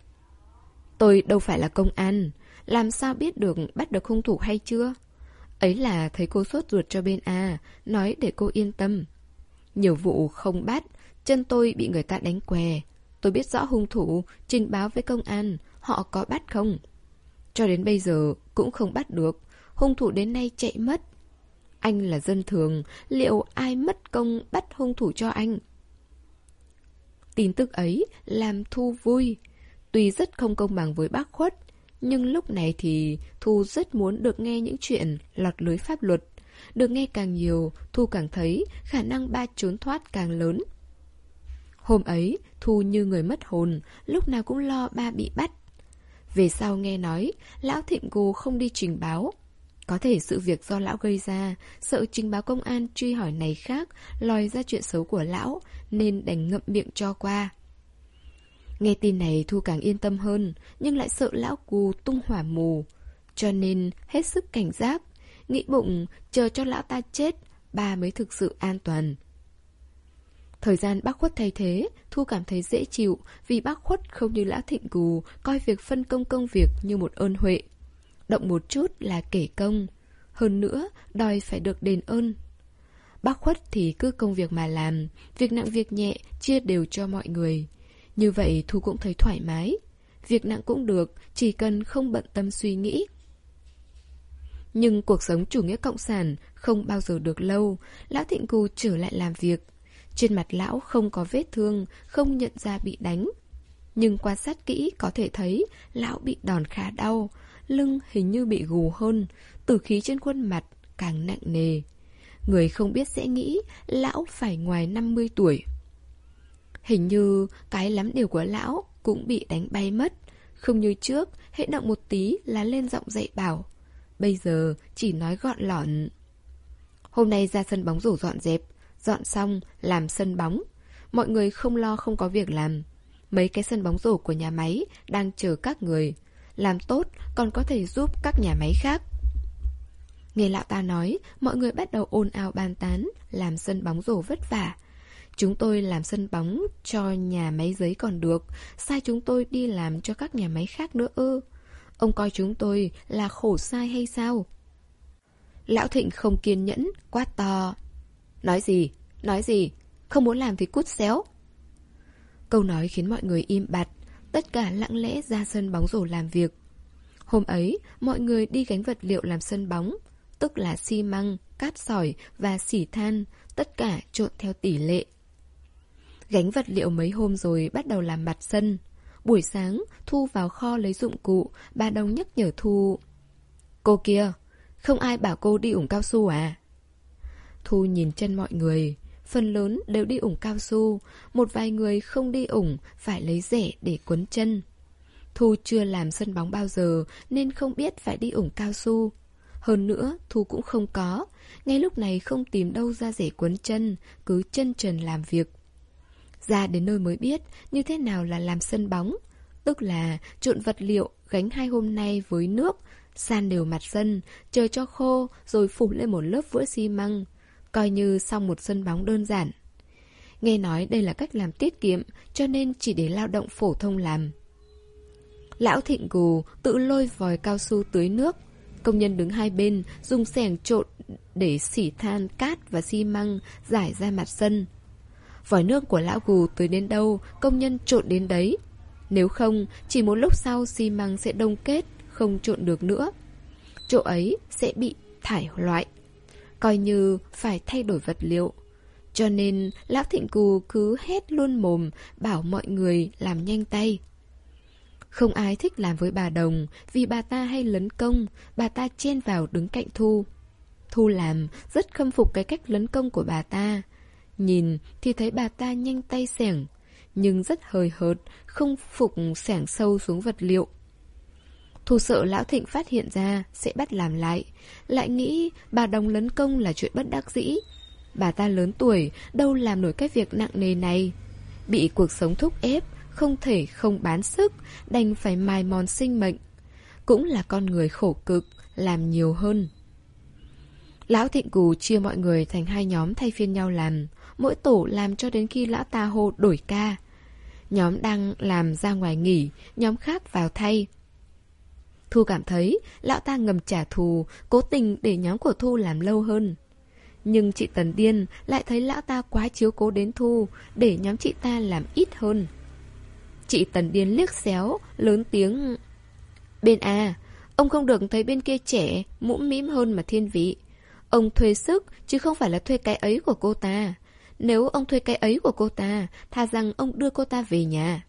Tôi đâu phải là công an, làm sao biết được bắt được hung thủ hay chưa? Ấy là thấy cô sốt ruột cho bên A, nói để cô yên tâm. Nhiều vụ không bắt, chân tôi bị người ta đánh què. tôi biết rõ hung thủ, trình báo với công an, họ có bắt không? Cho đến bây giờ cũng không bắt được, hung thủ đến nay chạy mất. Anh là dân thường, liệu ai mất công bắt hung thủ cho anh? Tin tức ấy làm Thu vui. Tuy rất không công bằng với bác Khuất, nhưng lúc này thì Thu rất muốn được nghe những chuyện lọt lưới pháp luật. Được nghe càng nhiều, Thu càng thấy khả năng ba trốn thoát càng lớn. Hôm ấy, Thu như người mất hồn, lúc nào cũng lo ba bị bắt. Về sau nghe nói, lão Thịnh Gù không đi trình báo. Có thể sự việc do lão gây ra, sợ trình báo công an truy hỏi này khác, lòi ra chuyện xấu của lão, nên đành ngậm miệng cho qua. Nghe tin này Thu càng yên tâm hơn, nhưng lại sợ lão Gù tung hỏa mù. Cho nên hết sức cảnh giác, nghĩ bụng chờ cho lão ta chết, ba mới thực sự an toàn. Thời gian bác Khuất thay thế, Thu cảm thấy dễ chịu vì bác Khuất không như lão Thịnh Gù coi việc phân công công việc như một ơn huệ. Động một chút là kể công, hơn nữa đòi phải được đền ơn. Bác Khuất thì cứ công việc mà làm, việc nặng việc nhẹ chia đều cho mọi người. Như vậy Thu cũng thấy thoải mái. Việc nặng cũng được, chỉ cần không bận tâm suy nghĩ. Nhưng cuộc sống chủ nghĩa cộng sản không bao giờ được lâu. Lão Thịnh Gù trở lại làm việc. Trên mặt lão không có vết thương, không nhận ra bị đánh. Nhưng quan sát kỹ có thể thấy lão bị đòn khá đau. Lưng hình như bị gù hơn, tử khí trên khuôn mặt càng nặng nề. Người không biết sẽ nghĩ lão phải ngoài năm mươi tuổi. Hình như cái lắm điều của lão cũng bị đánh bay mất. Không như trước, hễ động một tí là lên giọng dạy bảo. Bây giờ chỉ nói gọn lọn. Hôm nay ra sân bóng rổ dọn dẹp, dọn xong làm sân bóng. Mọi người không lo không có việc làm. Mấy cái sân bóng rổ của nhà máy đang chờ các người. Làm tốt còn có thể giúp các nhà máy khác. Nghe lão ta nói, mọi người bắt đầu ồn ào bàn tán, làm sân bóng rổ vất vả. Chúng tôi làm sân bóng cho nhà máy giấy còn được, sai chúng tôi đi làm cho các nhà máy khác nữa ư? Ông coi chúng tôi là khổ sai hay sao? Lão Thịnh không kiên nhẫn, quát to. Nói gì? Nói gì? Không muốn làm thì cút xéo. Câu nói khiến mọi người im bặt, tất cả lặng lẽ ra sân bóng rổ làm việc. Hôm ấy, mọi người đi gánh vật liệu làm sân bóng, tức là xi măng, cát sỏi và xỉ than, tất cả trộn theo tỷ lệ. Gánh vật liệu mấy hôm rồi bắt đầu làm mặt sân. Buổi sáng, Thu vào kho lấy dụng cụ, bà Đồng nhắc nhở Thu. Cô kia, không ai bảo cô đi ủng cao su à? Thu nhìn chân mọi người, phần lớn đều đi ủng cao su, một vài người không đi ủng phải lấy rẻ để quấn chân. Thu chưa làm sân bóng bao giờ nên không biết phải đi ủng cao su. Hơn nữa, Thu cũng không có, ngay lúc này không tìm đâu ra rẻ quấn chân, cứ chân trần làm việc. Ra đến nơi mới biết như thế nào là làm sân bóng, tức là trộn vật liệu gánh hai hôm nay với nước, san đều mặt sân, chờ cho khô rồi phủ lên một lớp vữa xi măng, coi như xong một sân bóng đơn giản. Nghe nói đây là cách làm tiết kiệm, cho nên chỉ để lao động phổ thông làm. Lão Thịnh Gù tự lôi vòi cao su tưới nước, công nhân đứng hai bên dùng xẻng trộn để xỉ than, cát và xi măng rải ra mặt sân. Vòi nước của lão Gù tưới đến đâu, công nhân trộn đến đấy. Nếu không, chỉ một lúc sau xi măng sẽ đông kết, không trộn được nữa. Chỗ ấy sẽ bị thải loại, coi như phải thay đổi vật liệu. Cho nên lão Thịnh Gù cứ hét luôn mồm, bảo mọi người làm nhanh tay. Không ai thích làm với bà Đồng, vì bà ta hay lấn công, bà ta chen vào đứng cạnh Thu. Thu làm rất khâm phục cái cách lấn công của bà ta. Nhìn thì thấy bà ta nhanh tay xẻng, nhưng rất hời hợt, không phục xẻng sâu xuống vật liệu. Thu sợ lão Thịnh phát hiện ra sẽ bắt làm lại, lại nghĩ bà Đồng lấn công là chuyện bất đắc dĩ. Bà ta lớn tuổi, đâu làm nổi cái việc nặng nề này. Bị cuộc sống thúc ép, không thể không bán sức, đành phải mài mòn sinh mệnh. Cũng là con người khổ cực, làm nhiều hơn. Lão Thịnh Gù chia mọi người thành hai nhóm thay phiên nhau làm, mỗi tổ làm cho đến khi lão ta hô đổi ca. Nhóm đang làm ra ngoài nghỉ, nhóm khác vào thay. Thu cảm thấy lão ta ngầm trả thù, cố tình để nhóm của Thu làm lâu hơn. Nhưng chị Tần Điên lại thấy lão ta quá chiếu cố đến Thu, để nhóm chị ta làm ít hơn. Chị Tần Điên liếc xéo, lớn tiếng. Bên A, ông không được thấy bên kia trẻ, mũm mĩm hơn mà thiên vị. Ông thuê sức, chứ không phải là thuê cái ấy của cô ta. Nếu ông thuê cái ấy của cô ta, thà rằng ông đưa cô ta về nhà.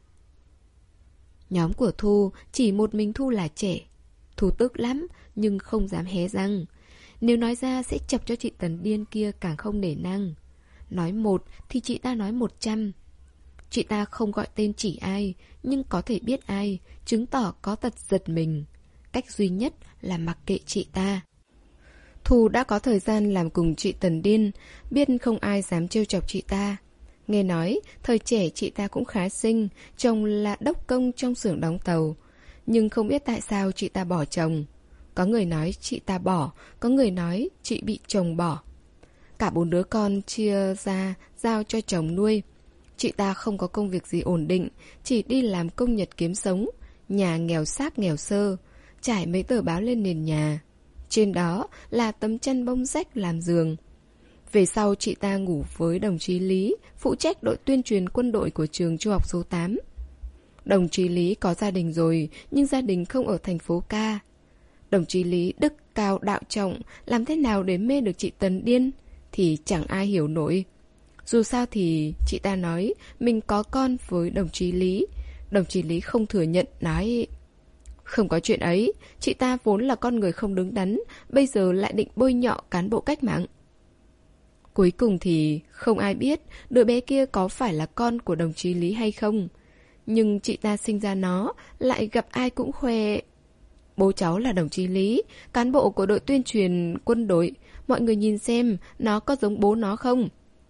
Nhóm của Thu, chỉ một mình Thu là trẻ. Thu tức lắm, nhưng không dám hé răng. Nếu nói ra sẽ chọc cho chị Tần Điên kia càng không nể năng. Nói một thì chị ta nói một trăm. Chị ta không gọi tên chỉ ai, nhưng có thể biết ai, chứng tỏ có tật giật mình. Cách duy nhất là mặc kệ chị ta. Thu đã có thời gian làm cùng chị Tần Điên, biết không ai dám trêu chọc chị ta. Nghe nói, thời trẻ chị ta cũng khá xinh, chồng là đốc công trong xưởng đóng tàu. Nhưng không biết tại sao chị ta bỏ chồng. Có người nói chị ta bỏ, có người nói chị bị chồng bỏ. Cả bốn đứa con chia ra giao cho chồng nuôi. Chị ta không có công việc gì ổn định, chỉ đi làm công nhật kiếm sống. Nhà nghèo xác nghèo sơ, trải mấy tờ báo lên nền nhà. Trên đó là tấm chăn bông rách làm giường. Về sau chị ta ngủ với đồng chí Lý, phụ trách đội tuyên truyền quân đội của trường trung học số tám. Đồng chí Lý có gia đình rồi, nhưng gia đình không ở thành phố ca. Đồng chí Lý đức cao đạo trọng, làm thế nào để mê được chị Tần Điên thì chẳng ai hiểu nổi. Dù sao thì chị ta nói mình có con với đồng chí Lý. Đồng chí Lý không thừa nhận, nói không có chuyện ấy, chị ta vốn là con người không đứng đắn, bây giờ lại định bôi nhọ cán bộ cách mạng. Cuối cùng thì không ai biết đứa bé kia có phải là con của đồng chí Lý hay không. Nhưng chị ta sinh ra nó, lại gặp ai cũng khoe bố cháu là đồng chí Lý, cán bộ của đội tuyên truyền quân đội. Mọi người nhìn xem nó có giống bố nó không.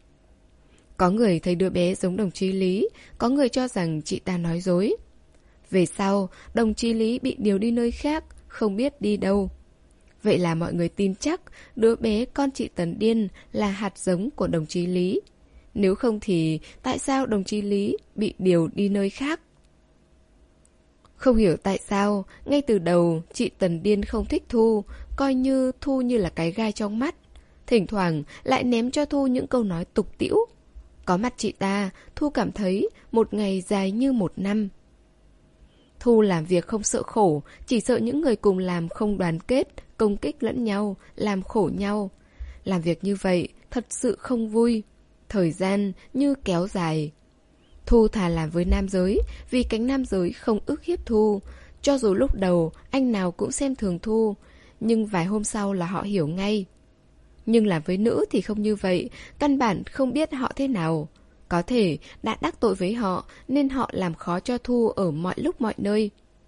Có người thấy đứa bé giống đồng chí Lý, có người cho rằng chị ta nói dối. Về sau, đồng chí Lý bị điều đi nơi khác, không biết đi đâu. Vậy là mọi người tin chắc đứa bé con chị Tần Điên là hạt giống của đồng chí Lý. Nếu không thì tại sao đồng chí Lý bị điều đi nơi khác? Không hiểu tại sao, ngay từ đầu chị Tần Điên không thích Thu, coi như Thu như là cái gai trong mắt. Thỉnh thoảng lại ném cho Thu những câu nói tục tĩu. Có mặt chị ta, Thu cảm thấy một ngày dài như một năm. Thu làm việc không sợ khổ, chỉ sợ những người cùng làm không đoàn kết, công kích lẫn nhau, làm khổ nhau. Làm việc như vậy thật sự không vui. Thời gian như kéo dài. Thu thà làm với nam giới, vì cánh nam giới không ức hiếp Thu. Cho dù lúc đầu anh nào cũng xem thường Thu, nhưng vài hôm sau là họ hiểu ngay. Nhưng làm với nữ thì không như vậy, căn bản không biết họ thế nào. Có thể đã đắc tội với họ nên họ làm khó cho Thu ở mọi lúc mọi nơi.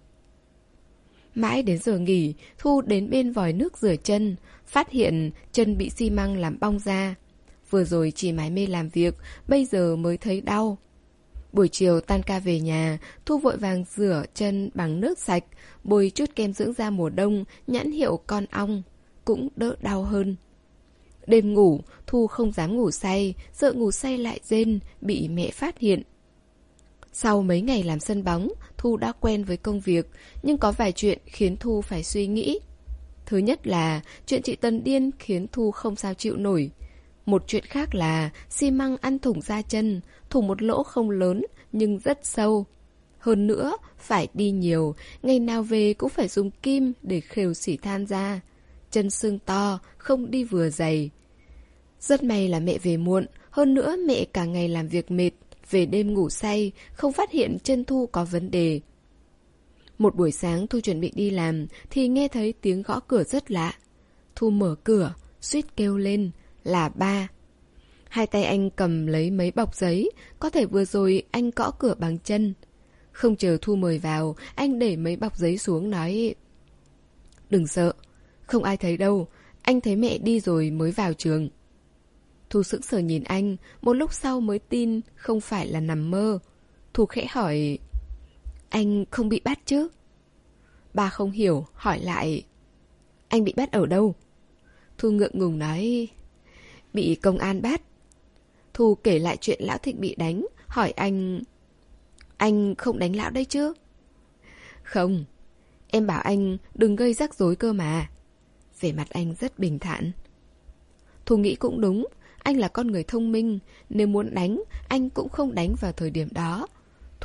Mãi đến giờ nghỉ, Thu đến bên vòi nước rửa chân, phát hiện chân bị xi măng làm bong ra. Vừa rồi chỉ mải mê làm việc, bây giờ mới thấy đau. Buổi chiều tan ca về nhà, Thu vội vàng rửa chân bằng nước sạch, bôi chút kem dưỡng da mùa đông, nhãn hiệu con ong, cũng đỡ đau hơn. Đêm ngủ, Thu không dám ngủ say, sợ ngủ say lại rên, bị mẹ phát hiện. Sau mấy ngày làm sân bóng, Thu đã quen với công việc, nhưng có vài chuyện khiến Thu phải suy nghĩ. Thứ nhất là chuyện chị Tần Điên khiến Thu không sao chịu nổi. Một chuyện khác là xi măng ăn thủng da chân, thủng một lỗ không lớn nhưng rất sâu. Hơn nữa, phải đi nhiều, ngày nào về cũng phải dùng kim để khều xỉ than ra. Chân sưng to, không đi vừa giày. Rất may là mẹ về muộn, hơn nữa mẹ cả ngày làm việc mệt, về đêm ngủ say, không phát hiện chân Thu có vấn đề. Một buổi sáng Thu chuẩn bị đi làm thì nghe thấy tiếng gõ cửa rất lạ. Thu mở cửa, suýt kêu lên, là ba. Hai tay anh cầm lấy mấy bọc giấy, có thể vừa rồi anh gõ cửa bằng chân. Không chờ Thu mời vào, anh để mấy bọc giấy xuống nói: Đừng sợ, không ai thấy đâu, anh thấy mẹ đi rồi mới vào trường. Thu sững sờ nhìn anh, một lúc sau mới tin không phải là nằm mơ. Thu khẽ hỏi: Anh không bị bắt chứ? Ba không hiểu, hỏi lại: Anh bị bắt ở đâu? Thu ngượng ngùng nói: Bị công an bắt. Thu kể lại chuyện Lão Thịnh bị đánh, hỏi anh: Anh không đánh Lão đấy chứ? Không, em bảo anh đừng gây rắc rối cơ mà. Vẻ mặt anh rất bình thản. Thu nghĩ cũng đúng, anh là con người thông minh, nếu muốn đánh, anh cũng không đánh vào thời điểm đó.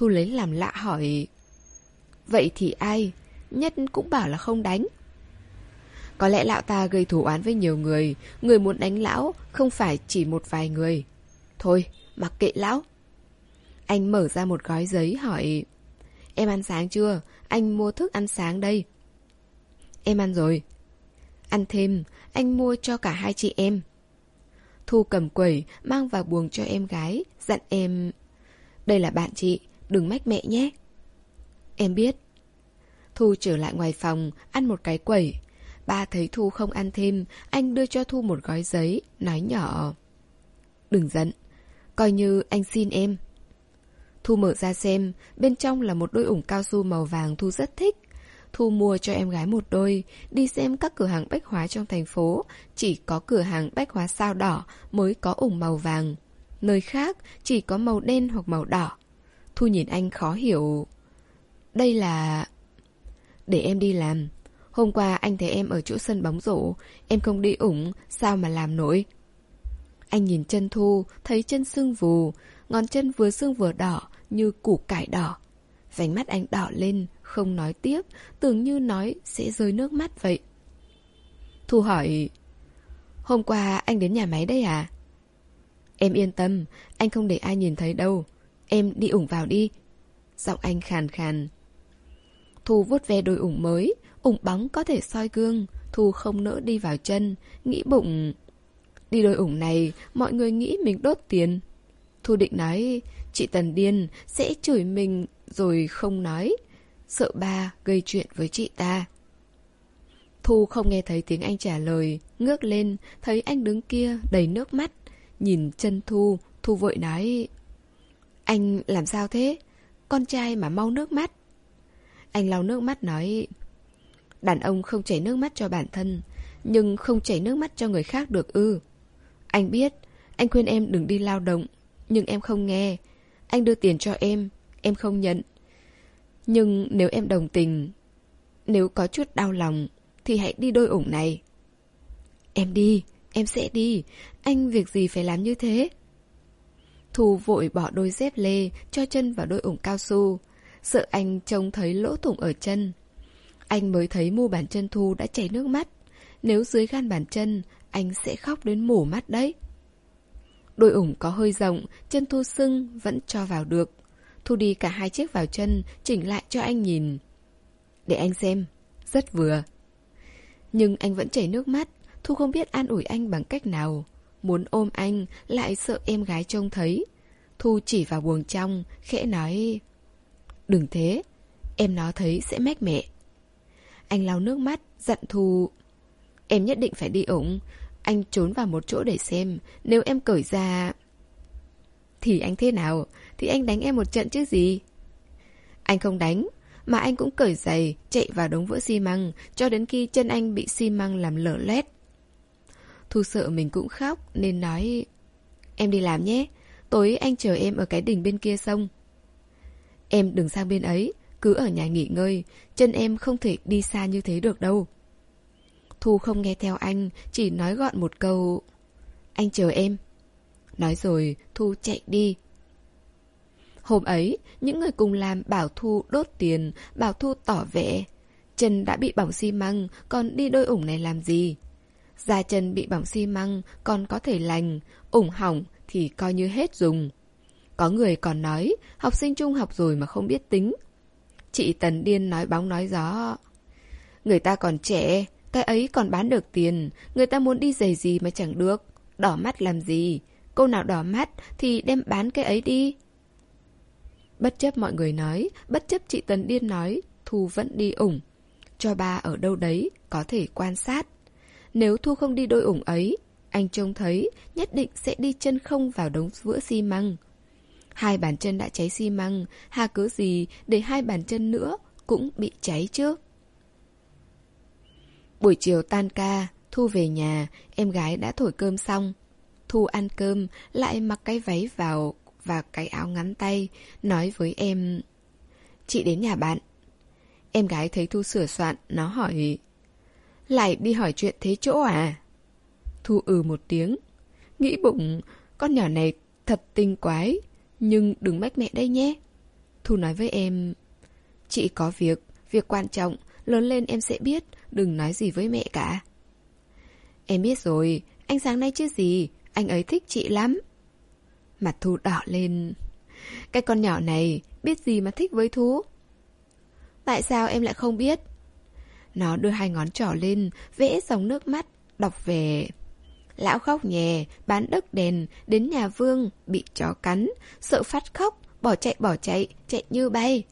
Thu lấy làm lạ hỏi: Vậy thì ai? Nhất cũng bảo là không đánh. Có lẽ lão ta gây thù oán với nhiều người. Người muốn đánh lão không phải chỉ một vài người. Thôi, mặc kệ lão. Anh mở ra một gói giấy hỏi: Em ăn sáng chưa? Anh mua thức ăn sáng đây. Em ăn rồi. Ăn thêm, anh mua cho cả hai chị em. Thu cầm quẩy, mang vào buồng cho em gái, dặn em: Đây là bạn chị, đừng mách mẹ nhé. Em biết. Thu trở lại ngoài phòng, ăn một cái quẩy. Ba thấy Thu không ăn thêm, anh đưa cho Thu một gói giấy, nói nhỏ: Đừng giận, coi như anh xin em. Thu mở ra xem, bên trong là một đôi ủng cao su màu vàng Thu rất thích. Thu mua cho em gái một đôi, đi xem các cửa hàng bách hóa trong thành phố, chỉ có cửa hàng bách hóa sao đỏ mới có ủng màu vàng. Nơi khác chỉ có màu đen hoặc màu đỏ. Thu nhìn anh khó hiểu. Đây là... Để em đi làm. Hôm qua anh thấy em ở chỗ sân bóng rổ, em không đi ủng, sao mà làm nổi. Anh nhìn chân Thu, thấy chân sưng vù, ngón chân vừa sưng vừa đỏ như củ cải đỏ. Vành mắt anh đỏ lên, không nói tiếp, tưởng như nói sẽ rơi nước mắt vậy. Thu hỏi: Hôm qua anh đến nhà máy đấy à? Em yên tâm, anh không để ai nhìn thấy đâu. Em đi ủng vào đi. Giọng anh khàn khàn. Thu vuốt ve đôi ủng mới, ủng bóng có thể soi gương. Thu không nỡ đi vào chân, nghĩ bụng: Đi đôi ủng này, mọi người nghĩ mình đốt tiền. Thu định nói: Chị Tần điên, sẽ chửi mình rồi không nói. Sợ ba gây chuyện với chị ta. Thu không nghe thấy tiếng anh trả lời, ngước lên, thấy anh đứng kia đầy nước mắt. Nhìn chân Thu, Thu vội nói: Anh làm sao thế? Con trai mà mau nước mắt. Anh lau nước mắt nói: Đàn ông không chảy nước mắt cho bản thân, nhưng không chảy nước mắt cho người khác được ư? Anh biết, anh khuyên em đừng đi lao động, nhưng em không nghe. Anh đưa tiền cho em, em không nhận. Nhưng nếu em đồng tình, nếu có chút đau lòng, thì hãy đi đôi ủng này. Em đi, em sẽ đi. Anh việc gì phải làm như thế? Thu vội bỏ đôi dép lê, cho chân vào đôi ủng cao su. Sợ anh trông thấy lỗ thủng ở chân. Anh mới thấy mu bàn chân Thu đã chảy nước mắt. Nếu dưới gan bàn chân, anh sẽ khóc đến mổ mắt đấy. Đôi ủng có hơi rộng, chân Thu sưng vẫn cho vào được. Thu đi cả hai chiếc vào chân, chỉnh lại cho anh nhìn. Để anh xem, rất vừa. Nhưng anh vẫn chảy nước mắt. Thu không biết an ủi anh bằng cách nào. Muốn ôm anh, lại sợ em gái trông thấy. Thu chỉ vào buồng trong, khẽ nói: Đừng thế, em nó thấy sẽ mách mẹ. Anh lau nước mắt, dặn Thu: Em nhất định phải đi ủng. Anh trốn vào một chỗ để xem. Nếu em cởi ra... Thì anh thế nào? Thì anh đánh em một trận chứ gì? Anh không đánh, mà anh cũng cởi giày, chạy vào đống vữa xi măng, cho đến khi chân anh bị xi măng làm lở loét. Thu sợ mình cũng khóc, nên nói: Em đi làm nhé, tối anh chờ em ở cái đỉnh bên kia sông. Em đừng sang bên ấy, cứ ở nhà nghỉ ngơi, chân em không thể đi xa như thế được đâu. Thu không nghe theo anh, chỉ nói gọn một câu: Anh chờ em. Nói rồi, Thu chạy đi. Hôm ấy, những người cùng làm bảo Thu đốt tiền, bảo Thu tỏ vẻ. Chân đã bị bỏng xi măng, còn đi đôi ủng này làm gì? Da chân bị bỏng xi măng, còn có thể lành, ủng hỏng thì coi như hết dùng. Có người còn nói, học sinh trung học rồi mà không biết tính. Chị Tần điên nói bóng nói gió. Người ta còn trẻ, cái ấy còn bán được tiền, người ta muốn đi giày gì mà chẳng được. Đỏ mắt làm gì? Cô nào đỏ mắt thì đem bán cái ấy đi. Bất chấp mọi người nói, bất chấp chị Tần điên nói, Thu vẫn đi ủng. Cho ba ở đâu đấy, có thể quan sát. Nếu Thu không đi đôi ủng ấy, anh trông thấy nhất định sẽ đi chân không vào đống vữa xi măng. Hai bàn chân đã cháy xi măng, hà cớ gì để hai bàn chân nữa cũng bị cháy chứ. Buổi chiều tan ca, Thu về nhà, em gái đã thổi cơm xong. Thu ăn cơm, lại mặc cái váy vào và cái áo ngắn tay, nói với em: Chị đến nhà bạn. Em gái thấy Thu sửa soạn, nó hỏi: Lại đi hỏi chuyện thế chỗ à? Thu ừ một tiếng, nghĩ bụng, con nhỏ này thật tinh quái, nhưng đừng mách mẹ đây nhé. Thu nói với em, chị có việc, việc quan trọng, lớn lên em sẽ biết, đừng nói gì với mẹ cả. Em biết rồi, anh sáng nay chứ gì, anh ấy thích chị lắm. Mặt Thu đỏ lên. Cái con nhỏ này, biết gì mà thích với Thu? Tại sao em lại không biết? Nó đưa hai ngón trỏ lên, vẽ dòng nước mắt, đọc về. Lão khóc nhè, bán đất đèn, đến nhà Vương, bị chó cắn, sợ phát khóc, bỏ chạy bỏ chạy, chạy như bay.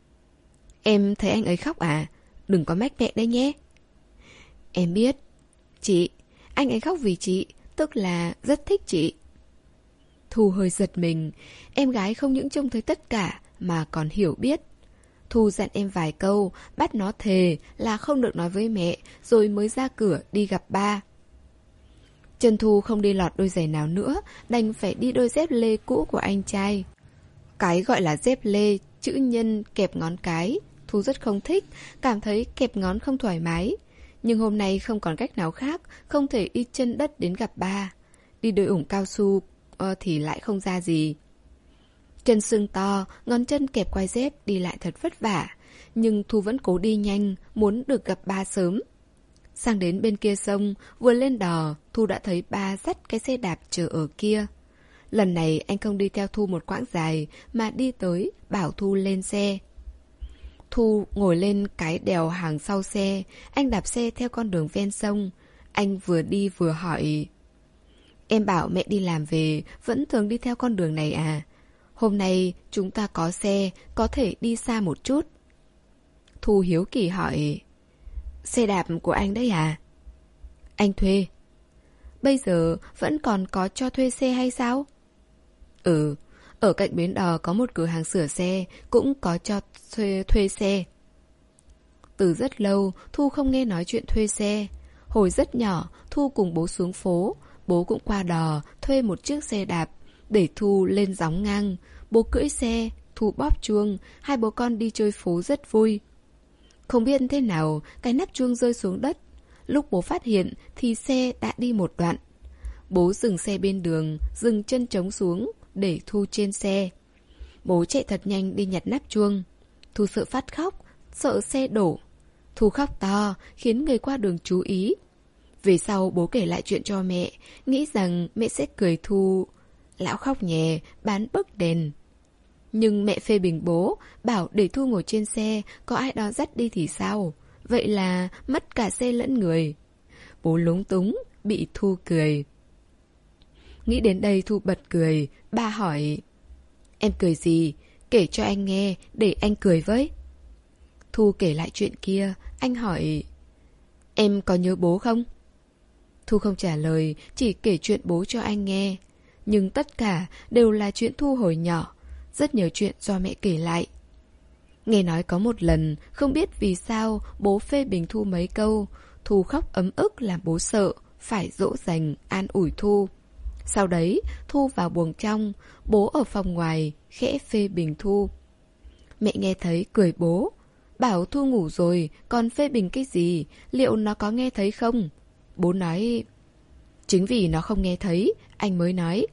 Em thấy anh ấy khóc à? Đừng có mách mẹ đấy nhé. Em biết. Chị, anh ấy khóc vì chị, tức là rất thích chị. Thu hơi giật mình, em gái không những trông thấy tất cả mà còn hiểu biết. Thu dặn em vài câu, bắt nó thề là không được nói với mẹ, rồi mới ra cửa đi gặp ba. Chân Thu không đi lọt đôi giày nào nữa, đành phải đi đôi dép lê cũ của anh trai. Cái gọi là dép lê, chữ nhân kẹp ngón cái, Thu rất không thích, cảm thấy kẹp ngón không thoải mái. Nhưng hôm nay không còn cách nào khác, không thể đi chân đất đến gặp ba. Đi đôi ủng cao su uh, thì lại không ra gì. Chân sưng to, ngón chân kẹp quai dép đi lại thật vất vả. Nhưng Thu vẫn cố đi nhanh, muốn được gặp ba sớm. Sang đến bên kia sông, vừa lên đò, Thu đã thấy ba dắt cái xe đạp chờ ở kia. Lần này anh không đi theo Thu một quãng dài, mà đi tới, bảo Thu lên xe. Thu ngồi lên cái đèo hàng sau xe, anh đạp xe theo con đường ven sông. Anh vừa đi vừa hỏi, em bảo mẹ đi làm về, vẫn thường đi theo con đường này à? Hôm nay chúng ta có xe, có thể đi xa một chút. Thu hiếu kỳ hỏi, xe đạp của anh đấy à? Anh thuê. Bây giờ vẫn còn có cho thuê xe hay sao? Ừ, ở cạnh bến đò có một cửa hàng sửa xe, cũng có cho thuê, thuê xe. Từ rất lâu, Thu không nghe nói chuyện thuê xe. Hồi rất nhỏ, Thu cùng bố xuống phố, bố cũng qua đò, thuê một chiếc xe đạp, để Thu lên gióng ngang. Bố cưỡi xe, Thu bóp chuông, hai bố con đi chơi phố rất vui. Không biết thế nào, cái nắp chuông rơi xuống đất. Lúc bố phát hiện thì xe đã đi một đoạn. Bố dừng xe bên đường, dừng chân trống xuống, để Thu trên xe. Bố chạy thật nhanh đi nhặt nắp chuông. Thu sợ phát khóc, sợ xe đổ. Thu khóc to, khiến người qua đường chú ý. Về sau bố kể lại chuyện cho mẹ, nghĩ rằng mẹ sẽ cười Thu. Lão khóc nhè, bán bức đèn. Nhưng mẹ phê bình bố, bảo để Thu ngồi trên xe, có ai đó dắt đi thì sao? Vậy là mất cả xe lẫn người. Bố lúng túng, bị Thu cười. Nghĩ đến đây Thu bật cười, ba hỏi, em cười gì? Kể cho anh nghe, để anh cười với. Thu kể lại chuyện kia, anh hỏi, em có nhớ bố không? Thu không trả lời, chỉ kể chuyện bố cho anh nghe. Nhưng tất cả đều là chuyện Thu hồi nhỏ, rất nhiều chuyện do mẹ kể lại. Nghe nói có một lần, không biết vì sao bố phê bình Thu mấy câu, Thu khóc ấm ức làm bố sợ, phải dỗ dành, an ủi Thu. Sau đấy, Thu vào buồng trong, bố ở phòng ngoài, khẽ phê bình Thu. Mẹ nghe thấy cười bố, bảo Thu ngủ rồi, còn phê bình cái gì, liệu nó có nghe thấy không? Bố nói, chính vì nó không nghe thấy, anh mới nói.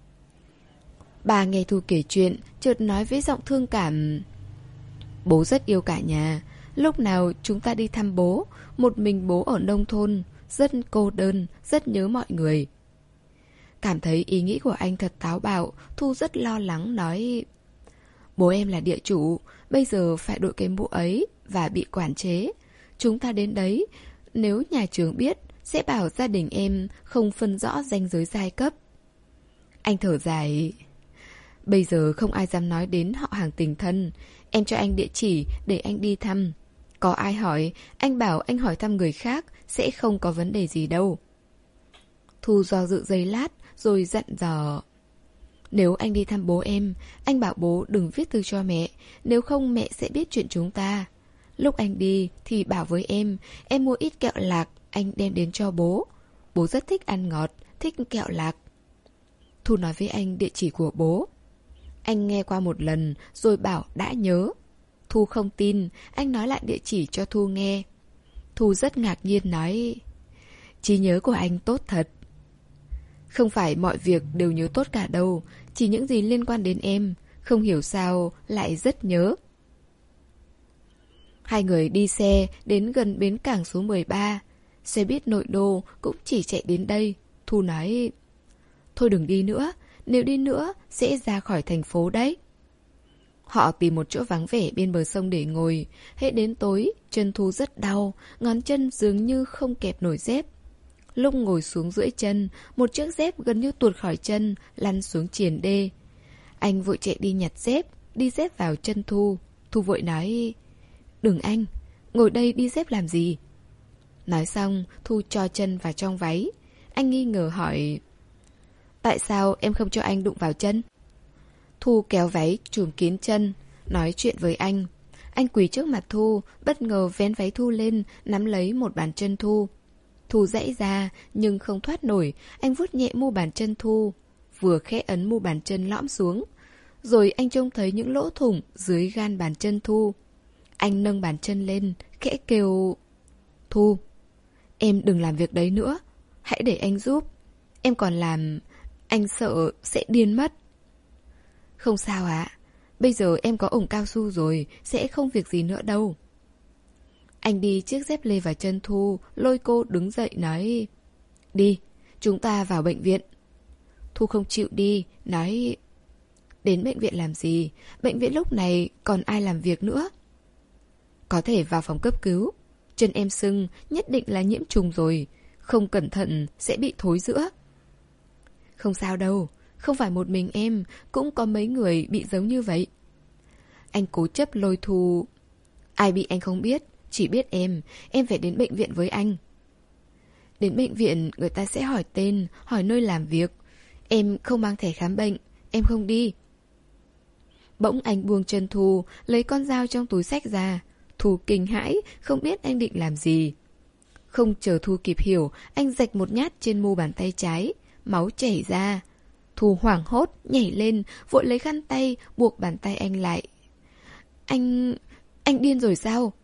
Bà nghe Thu kể chuyện, chợt nói với giọng thương cảm, bố rất yêu cả nhà, lúc nào chúng ta đi thăm bố, một mình bố ở nông thôn, rất cô đơn, rất nhớ mọi người. Cảm thấy ý nghĩ của anh thật táo bạo, Thu rất lo lắng nói, bố em là địa chủ, bây giờ phải đội cái mũ ấy và bị quản chế. Chúng ta đến đấy, nếu nhà trường biết, sẽ bảo gia đình em không phân rõ ranh giới giai cấp. Anh thở dài, bây giờ không ai dám nói đến họ hàng tình thân. Em cho anh địa chỉ để anh đi thăm. Có ai hỏi, anh bảo anh hỏi thăm người khác, sẽ không có vấn đề gì đâu. Thu do dự giây lát, rồi dặn dò, nếu anh đi thăm bố em, anh bảo bố đừng viết thư cho mẹ, nếu không mẹ sẽ biết chuyện chúng ta. Lúc anh đi thì bảo với em, em mua ít kẹo lạc, anh đem đến cho bố. Bố rất thích ăn ngọt, thích kẹo lạc. Thu nói với anh địa chỉ của bố. Anh nghe qua một lần, rồi bảo đã nhớ. Thu không tin, anh nói lại địa chỉ cho Thu nghe. Thu rất ngạc nhiên nói, trí nhớ của anh tốt thật. Không phải mọi việc đều nhớ tốt cả đâu, chỉ những gì liên quan đến em. Không hiểu sao lại rất nhớ. Hai người đi xe đến gần bến cảng số mười ba. Xe buýt nội đô cũng chỉ chạy đến đây. Thu nói, thôi đừng đi nữa, nếu đi nữa sẽ ra khỏi thành phố đấy. Họ tìm một chỗ vắng vẻ bên bờ sông để ngồi. Hết đến tối, chân Thu rất đau, ngón chân dường như không kẹp nổi dép. Lúc ngồi xuống dưới chân, một chiếc dép gần như tuột khỏi chân, lăn xuống triền đê. Anh vội chạy đi nhặt dép, đi dép vào chân Thu. Thu vội nói, đừng anh, ngồi đây đi dép làm gì? Nói xong, Thu cho chân vào trong váy. Anh nghi ngờ hỏi, tại sao em không cho anh đụng vào chân? Thu kéo váy trùm kín chân, nói chuyện với anh. Anh quỳ trước mặt Thu, bất ngờ vén váy Thu lên, nắm lấy một bàn chân Thu. Thu giãy ra, nhưng không thoát nổi. Anh vuốt nhẹ mu bàn chân Thu, vừa khẽ ấn mu bàn chân lõm xuống. Rồi anh trông thấy những lỗ thủng dưới gan bàn chân Thu. Anh nâng bàn chân lên, khẽ kêu, Thu, em đừng làm việc đấy nữa. Hãy để anh giúp. Em còn làm, anh sợ sẽ điên mất. Không sao ạ. Bây giờ em có ủng cao su rồi, sẽ không việc gì nữa đâu. Anh đi chiếc dép lê vào chân Thu, lôi cô đứng dậy nói, đi, chúng ta vào bệnh viện. Thu không chịu đi, nói, đến bệnh viện làm gì? Bệnh viện lúc này còn ai làm việc nữa? Có thể vào phòng cấp cứu. Chân em sưng, nhất định là nhiễm trùng rồi. Không cẩn thận sẽ bị thối rữa. Không sao đâu, không phải một mình em, cũng có mấy người bị giống như vậy. Anh cố chấp lôi Thu. Ai bị anh không biết, chỉ biết em. Em phải đến bệnh viện với anh. Đến bệnh viện người ta sẽ hỏi tên, hỏi nơi làm việc. Em không mang thẻ khám bệnh, em không đi. Bỗng anh buông chân Thu, lấy con dao trong túi xách ra. Thu kinh hãi, không biết anh định làm gì. Không chờ Thu kịp hiểu, anh rạch một nhát trên mu bàn tay trái. Máu chảy ra. Thu hoảng hốt, nhảy lên, vội lấy khăn tay, buộc bàn tay anh lại. Anh... anh điên rồi sao?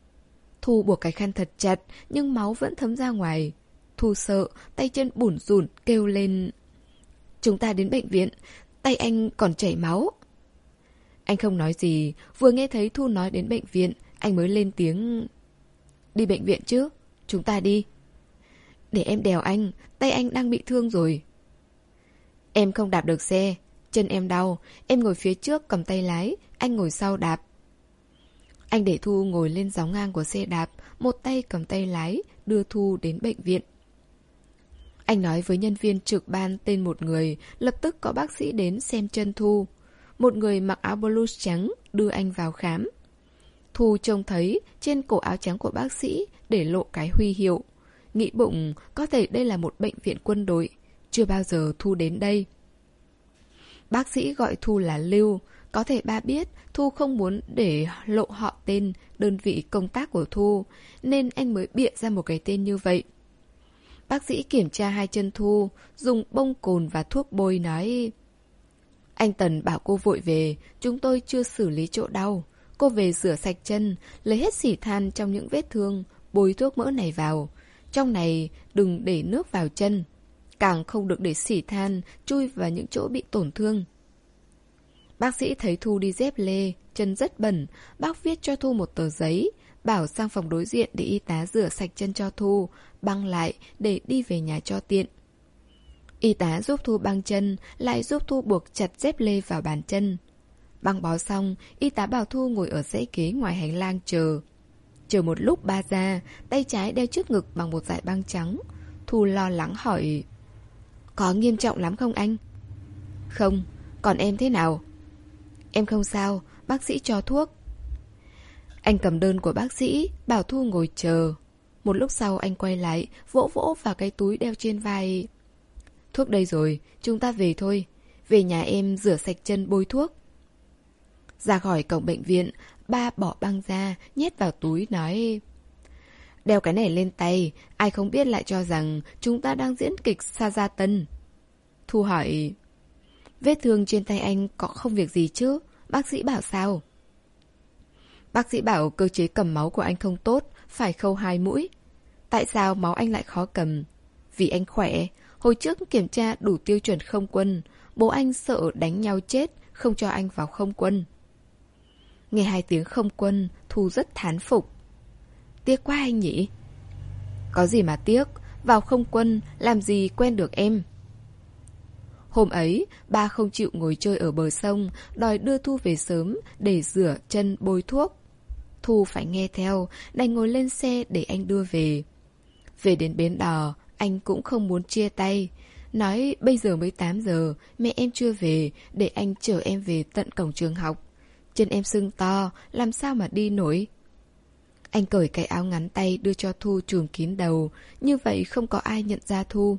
Thu buộc cái khăn thật chặt, nhưng máu vẫn thấm ra ngoài. Thu sợ, tay chân bủn rủn, kêu lên. Chúng ta đến bệnh viện, tay anh còn chảy máu. Anh không nói gì, vừa nghe thấy Thu nói đến bệnh viện, anh mới lên tiếng. Đi bệnh viện chứ, chúng ta đi. Để em đèo anh, tay anh đang bị thương rồi. Em không đạp được xe, chân em đau, em ngồi phía trước cầm tay lái, anh ngồi sau đạp. Anh để Thu ngồi lên gióng ngang của xe đạp, một tay cầm tay lái, đưa Thu đến bệnh viện. Anh nói với nhân viên trực ban tên một người, lập tức có bác sĩ đến xem chân Thu. Một người mặc áo blue trắng đưa anh vào khám. Thu trông thấy trên cổ áo trắng của bác sĩ để lộ cái huy hiệu. Nghĩ bụng có thể đây là một bệnh viện quân đội. Chưa bao giờ Thu đến đây. Bác sĩ gọi Thu là Lưu. Có thể ba biết Thu không muốn để lộ họ tên, đơn vị công tác của Thu, nên anh mới bịa ra một cái tên như vậy. Bác sĩ kiểm tra hai chân Thu, dùng bông cồn và thuốc bôi nói. Anh Tần bảo cô vội về, chúng tôi chưa xử lý chỗ đau. Cô về rửa sạch chân, lấy hết xỉ than trong những vết thương, bôi thuốc mỡ này vào. Trong này đừng để nước vào chân, càng không được để xỉ than chui vào những chỗ bị tổn thương. Bác sĩ thấy Thu đi dép lê, chân rất bẩn, bác viết cho Thu một tờ giấy, bảo sang phòng đối diện để y tá rửa sạch chân cho Thu, băng lại để đi về nhà cho tiện. Y tá giúp Thu băng chân, lại giúp Thu buộc chặt dép lê vào bàn chân. Băng bó xong, y tá bảo Thu ngồi ở dãy ghế ngoài hành lang chờ. Chờ một lúc ba ra, tay trái đeo trước ngực bằng một dải băng trắng. Thu lo lắng hỏi, có nghiêm trọng lắm không anh? Không, còn em thế nào? Em không sao, bác sĩ cho thuốc. Anh cầm đơn của bác sĩ, bảo Thu ngồi chờ. Một lúc sau anh quay lại, vỗ vỗ vào cái túi đeo trên vai. Thuốc đây rồi, chúng ta về thôi. Về nhà em rửa sạch chân bôi thuốc. Ra khỏi cổng bệnh viện, ba bỏ băng ra, nhét vào túi nói. Đeo cái này lên tay, ai không biết lại cho rằng chúng ta đang diễn kịch Sa Gia Tân. Thu hỏi, vết thương trên tay anh có không việc gì chứ? Bác sĩ bảo sao? Bác sĩ bảo cơ chế cầm máu của anh không tốt, phải khâu hai mũi. Tại sao máu anh lại khó cầm? Vì anh khỏe, hồi trước kiểm tra đủ tiêu chuẩn không quân, bố anh sợ đánh nhau chết, không cho anh vào không quân. Nghe hai tiếng không quân, Thu rất thán phục. Tiếc quá anh nhỉ? Có gì mà tiếc, vào không quân làm gì quen được em. Hôm ấy, ba không chịu ngồi chơi ở bờ sông, đòi đưa Thu về sớm để rửa chân bôi thuốc. Thu phải nghe theo, đành ngồi lên xe để anh đưa về. Về đến bến đò, anh cũng không muốn chia tay. Nói bây giờ mới tám giờ, mẹ em chưa về, để anh chở em về tận cổng trường học. Chân em sưng to, làm sao mà đi nổi. Anh cởi cái áo ngắn tay đưa cho Thu trùm kín đầu, như vậy không có ai nhận ra Thu.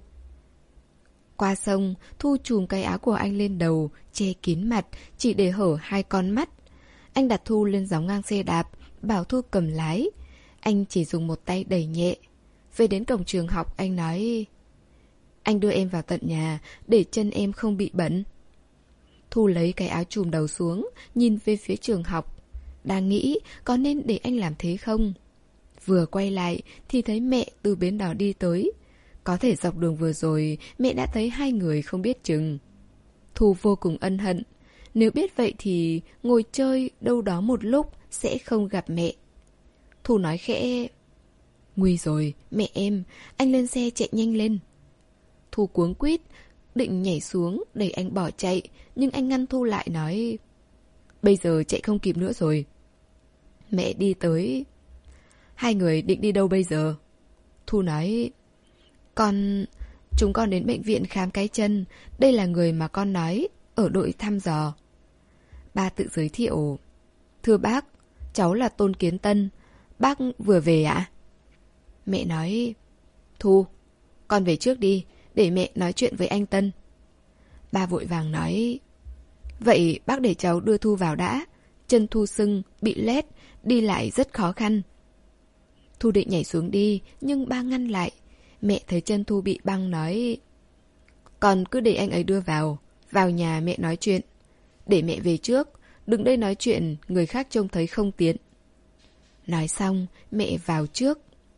Qua sông, Thu trùm cái áo của anh lên đầu, che kín mặt, chỉ để hở hai con mắt. Anh đặt Thu lên gióng ngang xe đạp, bảo Thu cầm lái. Anh chỉ dùng một tay đẩy nhẹ. Về đến cổng trường học, anh nói: anh đưa em vào tận nhà, để chân em không bị bẩn. Thu lấy cái áo trùm đầu xuống, nhìn về phía trường học. Đang nghĩ có nên để anh làm thế không. Vừa quay lại thì thấy mẹ từ bến đò đi tới. Có thể dọc đường vừa rồi mẹ đã thấy hai người không biết chừng. Thu vô cùng ân hận. Nếu biết vậy thì ngồi chơi đâu đó một lúc sẽ không gặp mẹ. Thu nói khẽ: nguy rồi, mẹ em, anh lên xe chạy nhanh lên. Thu cuống quýt, định nhảy xuống để anh bỏ chạy, nhưng anh ngăn Thu lại nói: bây giờ chạy không kịp nữa rồi. Mẹ đi tới. Hai người định đi đâu bây giờ? Thu nói: Con... chúng con đến bệnh viện khám cái chân. Đây là người mà con nói, ở đội thăm dò. Ba tự giới thiệu: thưa bác, cháu là Tôn Kiến Tân. Bác vừa về ạ? Mẹ nói: Thu, con về trước đi, để mẹ nói chuyện với anh Tân. Ba vội vàng nói: vậy bác để cháu đưa Thu vào đã. Chân Thu sưng, bị loét, đi lại rất khó khăn. Thu định nhảy xuống đi, nhưng ba ngăn lại. Mẹ thấy chân Thu bị băng nói: con cứ để anh ấy đưa vào. Vào nhà mẹ nói chuyện. Để mẹ về trước, đừng đây nói chuyện, người khác trông thấy không tiện. Nói xong, mẹ vào trước.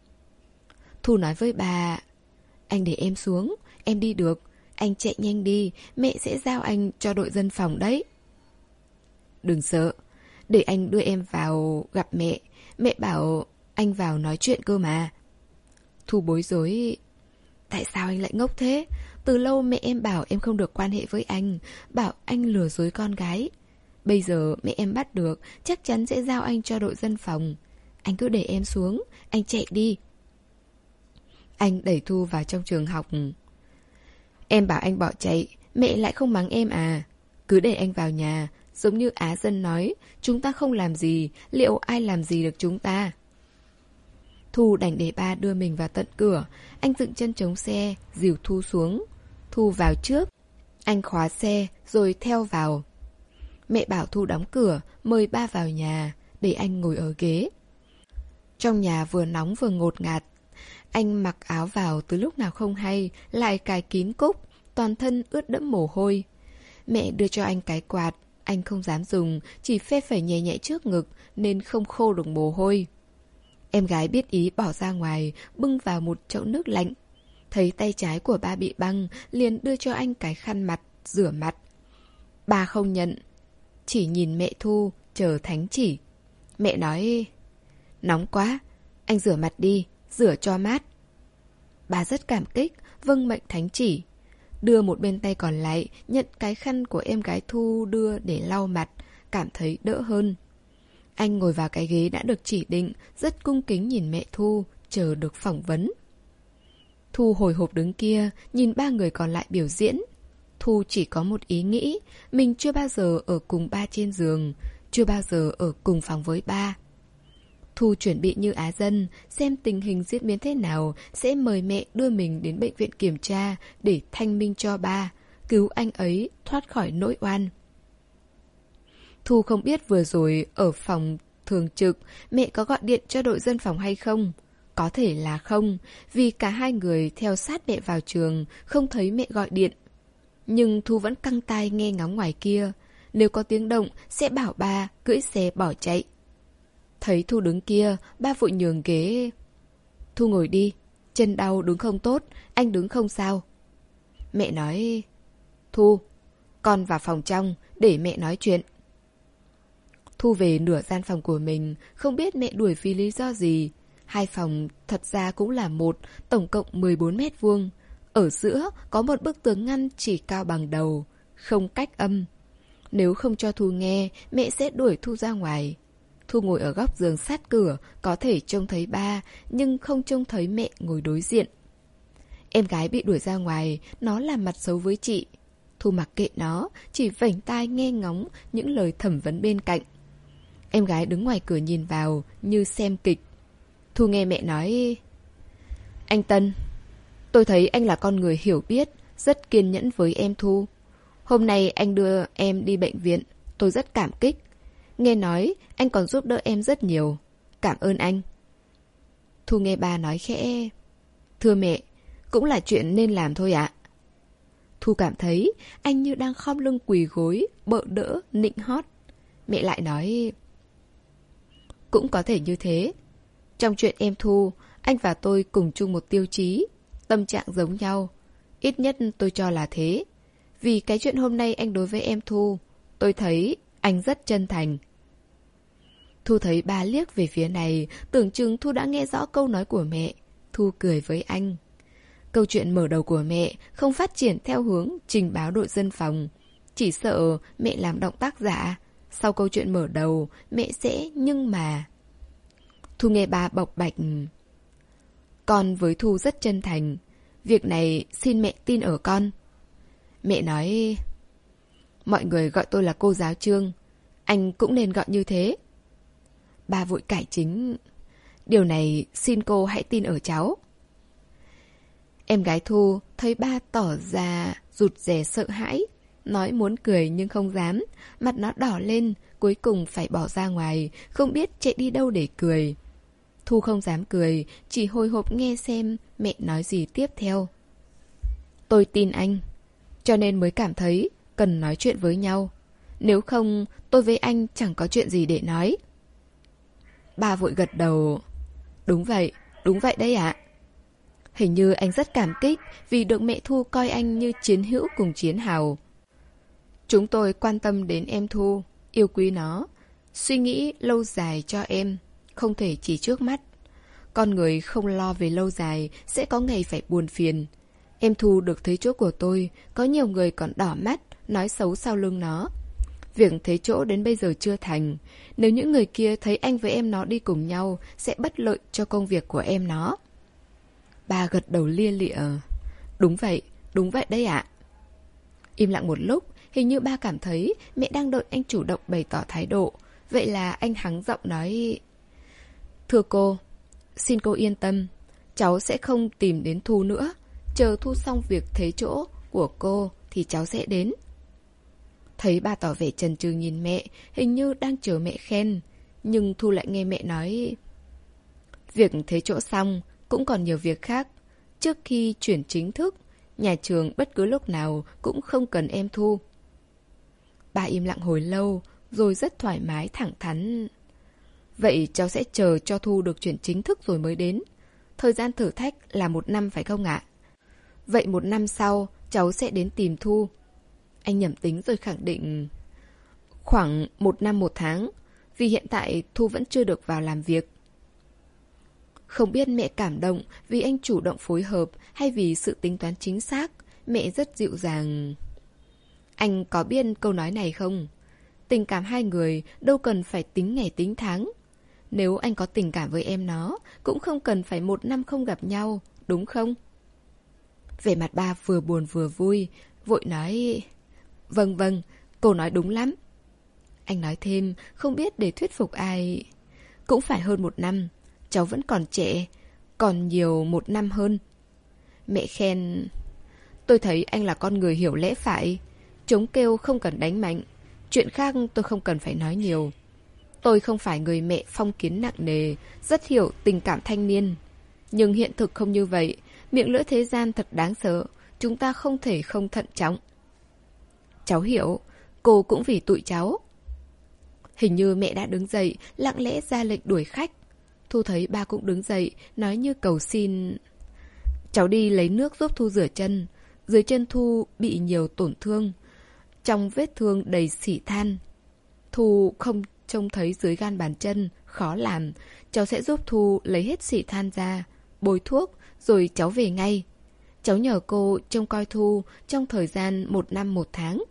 Thu nói với bà: anh để em xuống, em đi được. Anh chạy nhanh đi, mẹ sẽ giao anh cho đội dân phòng đấy. Đừng sợ, để anh đưa em vào gặp mẹ. Mẹ bảo anh vào nói chuyện cơ mà. Thu bối rối: tại sao anh lại ngốc thế? Từ lâu mẹ em bảo em không được quan hệ với anh, bảo anh lừa dối con gái. Bây giờ mẹ em bắt được, chắc chắn sẽ giao anh cho đội dân phòng. Anh cứ để em xuống, anh chạy đi. Anh đẩy Thu vào trong trường học. Em bảo anh bỏ chạy, mẹ lại không mắng em à? Cứ để anh vào nhà, giống như Á Dân nói, chúng ta không làm gì, liệu ai làm gì được chúng ta? Thu đành để ba đưa mình vào tận cửa. Anh dựng chân chống xe, dìu Thu xuống. Thu vào trước. Anh khóa xe rồi theo vào. Mẹ bảo Thu đóng cửa, mời ba vào nhà, để anh ngồi ở ghế. Trong nhà vừa nóng vừa ngột ngạt. Anh mặc áo vào từ lúc nào không hay, lại cài kín cúc, toàn thân ướt đẫm mồ hôi. Mẹ đưa cho anh cái quạt, anh không dám dùng, chỉ phê phẩy nhẹ nhẹ trước ngực nên không khô được mồ hôi. Em gái biết ý bỏ ra ngoài, bưng vào một chậu nước lạnh. Thấy tay trái của ba bị băng, liền đưa cho anh cái khăn mặt, rửa mặt. Ba không nhận, chỉ nhìn mẹ Thu, chờ thánh chỉ. Mẹ nói: nóng quá, anh rửa mặt đi, rửa cho mát. Ba rất cảm kích, vâng mệnh thánh chỉ. Đưa một bên tay còn lại, nhận cái khăn của em gái Thu đưa để lau mặt, cảm thấy đỡ hơn. Anh ngồi vào cái ghế đã được chỉ định, rất cung kính nhìn mẹ Thu, chờ được phỏng vấn. Thu hồi hộp đứng kia, nhìn ba người còn lại biểu diễn. Thu chỉ có một ý nghĩ, mình chưa bao giờ ở cùng ba trên giường, chưa bao giờ ở cùng phòng với ba. Thu chuẩn bị như Á Dân, xem tình hình diễn biến thế nào, sẽ mời mẹ đưa mình đến bệnh viện kiểm tra để thanh minh cho ba, cứu anh ấy thoát khỏi nỗi oan. Thu không biết vừa rồi ở phòng thường trực mẹ có gọi điện cho đội dân phòng hay không. Có thể là không, vì cả hai người theo sát mẹ vào trường, không thấy mẹ gọi điện. Nhưng Thu vẫn căng tai nghe ngóng ngoài kia, nếu có tiếng động sẽ bảo ba cưỡi xe bỏ chạy. Thấy Thu đứng kia, ba vội nhường ghế. Thu ngồi đi, chân đau đứng không tốt, anh đứng không sao. Mẹ nói: Thu, con vào phòng trong, để mẹ nói chuyện. Thu về nửa gian phòng của mình, không biết mẹ đuổi vì lý do gì. Hai phòng thật ra cũng là một, tổng cộng mười bốn mét vuông. Ở giữa có một bức tường ngăn chỉ cao bằng đầu, không cách âm. Nếu không cho Thu nghe, mẹ sẽ đuổi Thu ra ngoài. Thu ngồi ở góc giường sát cửa, có thể trông thấy ba, nhưng không trông thấy mẹ ngồi đối diện. Em gái bị đuổi ra ngoài, nó làm mặt xấu với chị. Thu mặc kệ nó, chỉ vểnh tai nghe ngóng những lời thẩm vấn bên cạnh. Em gái đứng ngoài cửa nhìn vào, như xem kịch. Thu nghe mẹ nói: Anh Tân, tôi thấy anh là con người hiểu biết, rất kiên nhẫn với em Thu. Hôm nay anh đưa em đi bệnh viện, tôi rất cảm kích. Nghe nói anh còn giúp đỡ em rất nhiều. Cảm ơn anh. Thu nghe ba nói khẽ: Thưa mẹ, cũng là chuyện nên làm thôi ạ. Thu cảm thấy anh như đang khom lưng quỳ gối, bợ đỡ, nịnh hót. Mẹ lại nói: Cũng có thể như thế. Trong chuyện em Thu, anh và tôi cùng chung một tiêu chí, tâm trạng giống nhau. Ít nhất tôi cho là thế. Vì cái chuyện hôm nay anh đối với em Thu, tôi thấy anh rất chân thành. Thu thấy ba liếc về phía này, tưởng chừng Thu đã nghe rõ câu nói của mẹ. Thu cười với anh. Câu chuyện mở đầu của mẹ không phát triển theo hướng trình báo đội dân phòng. Chỉ sợ mẹ làm động tác giả. Sau câu chuyện mở đầu, mẹ sẽ nhưng mà... Thu nghe ba bộc bạch: Con với Thu rất chân thành. Việc này xin mẹ tin ở con. Mẹ nói: Mọi người gọi tôi là cô giáo Trương, anh cũng nên gọi như thế. Ba vội cải chính: Điều này xin cô hãy tin ở cháu. Em gái Thu thấy ba tỏ ra rụt rè sợ hãi, nói muốn cười nhưng không dám, mặt nó đỏ lên, cuối cùng phải bỏ ra ngoài, không biết chạy đi đâu để cười. Thu không dám cười, chỉ hồi hộp nghe xem mẹ nói gì tiếp theo. Tôi tin anh, cho nên mới cảm thấy cần nói chuyện với nhau. Nếu không, tôi với anh chẳng có chuyện gì để nói. Ba vội gật đầu: Đúng vậy, đúng vậy đấy ạ. Hình như anh rất cảm kích vì được mẹ Thu coi anh như chiến hữu cùng chiến hào. Chúng tôi quan tâm đến em Thu, yêu quý nó, suy nghĩ lâu dài cho em, không thể chỉ trước mắt. Con người không lo về lâu dài sẽ có ngày phải buồn phiền. Em Thu được thấy chỗ của tôi, có nhiều người còn đỏ mắt, nói xấu sau lưng nó. Việc thấy chỗ đến bây giờ chưa thành. Nếu những người kia thấy anh với em nó đi cùng nhau, sẽ bất lợi cho công việc của em nó. Ba gật đầu lia lịa: Đúng vậy, đúng vậy đấy ạ. Im lặng một lúc, hình như ba cảm thấy mẹ đang đợi anh chủ động bày tỏ thái độ. Vậy là anh hắng giọng nói: Thưa cô, xin cô yên tâm, cháu sẽ không tìm đến Thu nữa. Chờ Thu xong việc thế chỗ của cô thì cháu sẽ đến. Thấy ba tỏ vẻ chần chừ nhìn mẹ, hình như đang chờ mẹ khen. Nhưng Thu lại nghe mẹ nói: Việc thế chỗ xong, cũng còn nhiều việc khác. Trước khi chuyển chính thức, nhà trường bất cứ lúc nào cũng không cần em Thu. Ba im lặng hồi lâu, rồi rất thoải mái thẳng thắn: Vậy cháu sẽ chờ cho Thu được chuyển chính thức rồi mới đến. Thời gian thử thách là một năm phải không ạ? Vậy một năm sau, cháu sẽ đến tìm Thu. Anh nhẩm tính rồi khẳng định: Khoảng một năm một tháng, vì hiện tại Thu vẫn chưa được vào làm việc. Không biết mẹ cảm động vì anh chủ động phối hợp hay vì sự tính toán chính xác, mẹ rất dịu dàng: Anh có biết câu nói này không? Tình cảm hai người đâu cần phải tính ngày tính tháng. Nếu anh có tình cảm với em nó, cũng không cần phải một năm không gặp nhau, đúng không? Vẻ mặt ba vừa buồn vừa vui, vội nói: Vâng vâng, cô nói đúng lắm. Anh nói thêm, không biết để thuyết phục ai: Cũng phải hơn một năm, cháu vẫn còn trẻ, còn nhiều một năm hơn. Mẹ khen: Tôi thấy anh là con người hiểu lẽ phải. Trống kêu không cần đánh mạnh. Chuyện khác tôi không cần phải nói nhiều. Tôi không phải người mẹ phong kiến nặng nề, rất hiểu tình cảm thanh niên. Nhưng hiện thực không như vậy. Miệng lưỡi thế gian thật đáng sợ. Chúng ta không thể không thận trọng. Cháu hiểu, cô cũng vì tụi cháu. Hình như mẹ đã đứng dậy, lặng lẽ ra lệnh đuổi khách. Thu thấy ba cũng đứng dậy, nói như cầu xin: Cháu đi lấy nước giúp Thu rửa chân. Dưới chân Thu bị nhiều tổn thương. trong vết thương đầy xỉ than. Thu không trông thấy dưới gan bàn chân, khó làm. Cháu sẽ giúp Thu lấy hết xỉ than ra, bôi thuốc, rồi cháu về ngay. Cháu nhờ cô trông coi Thu trong thời gian một năm một tháng.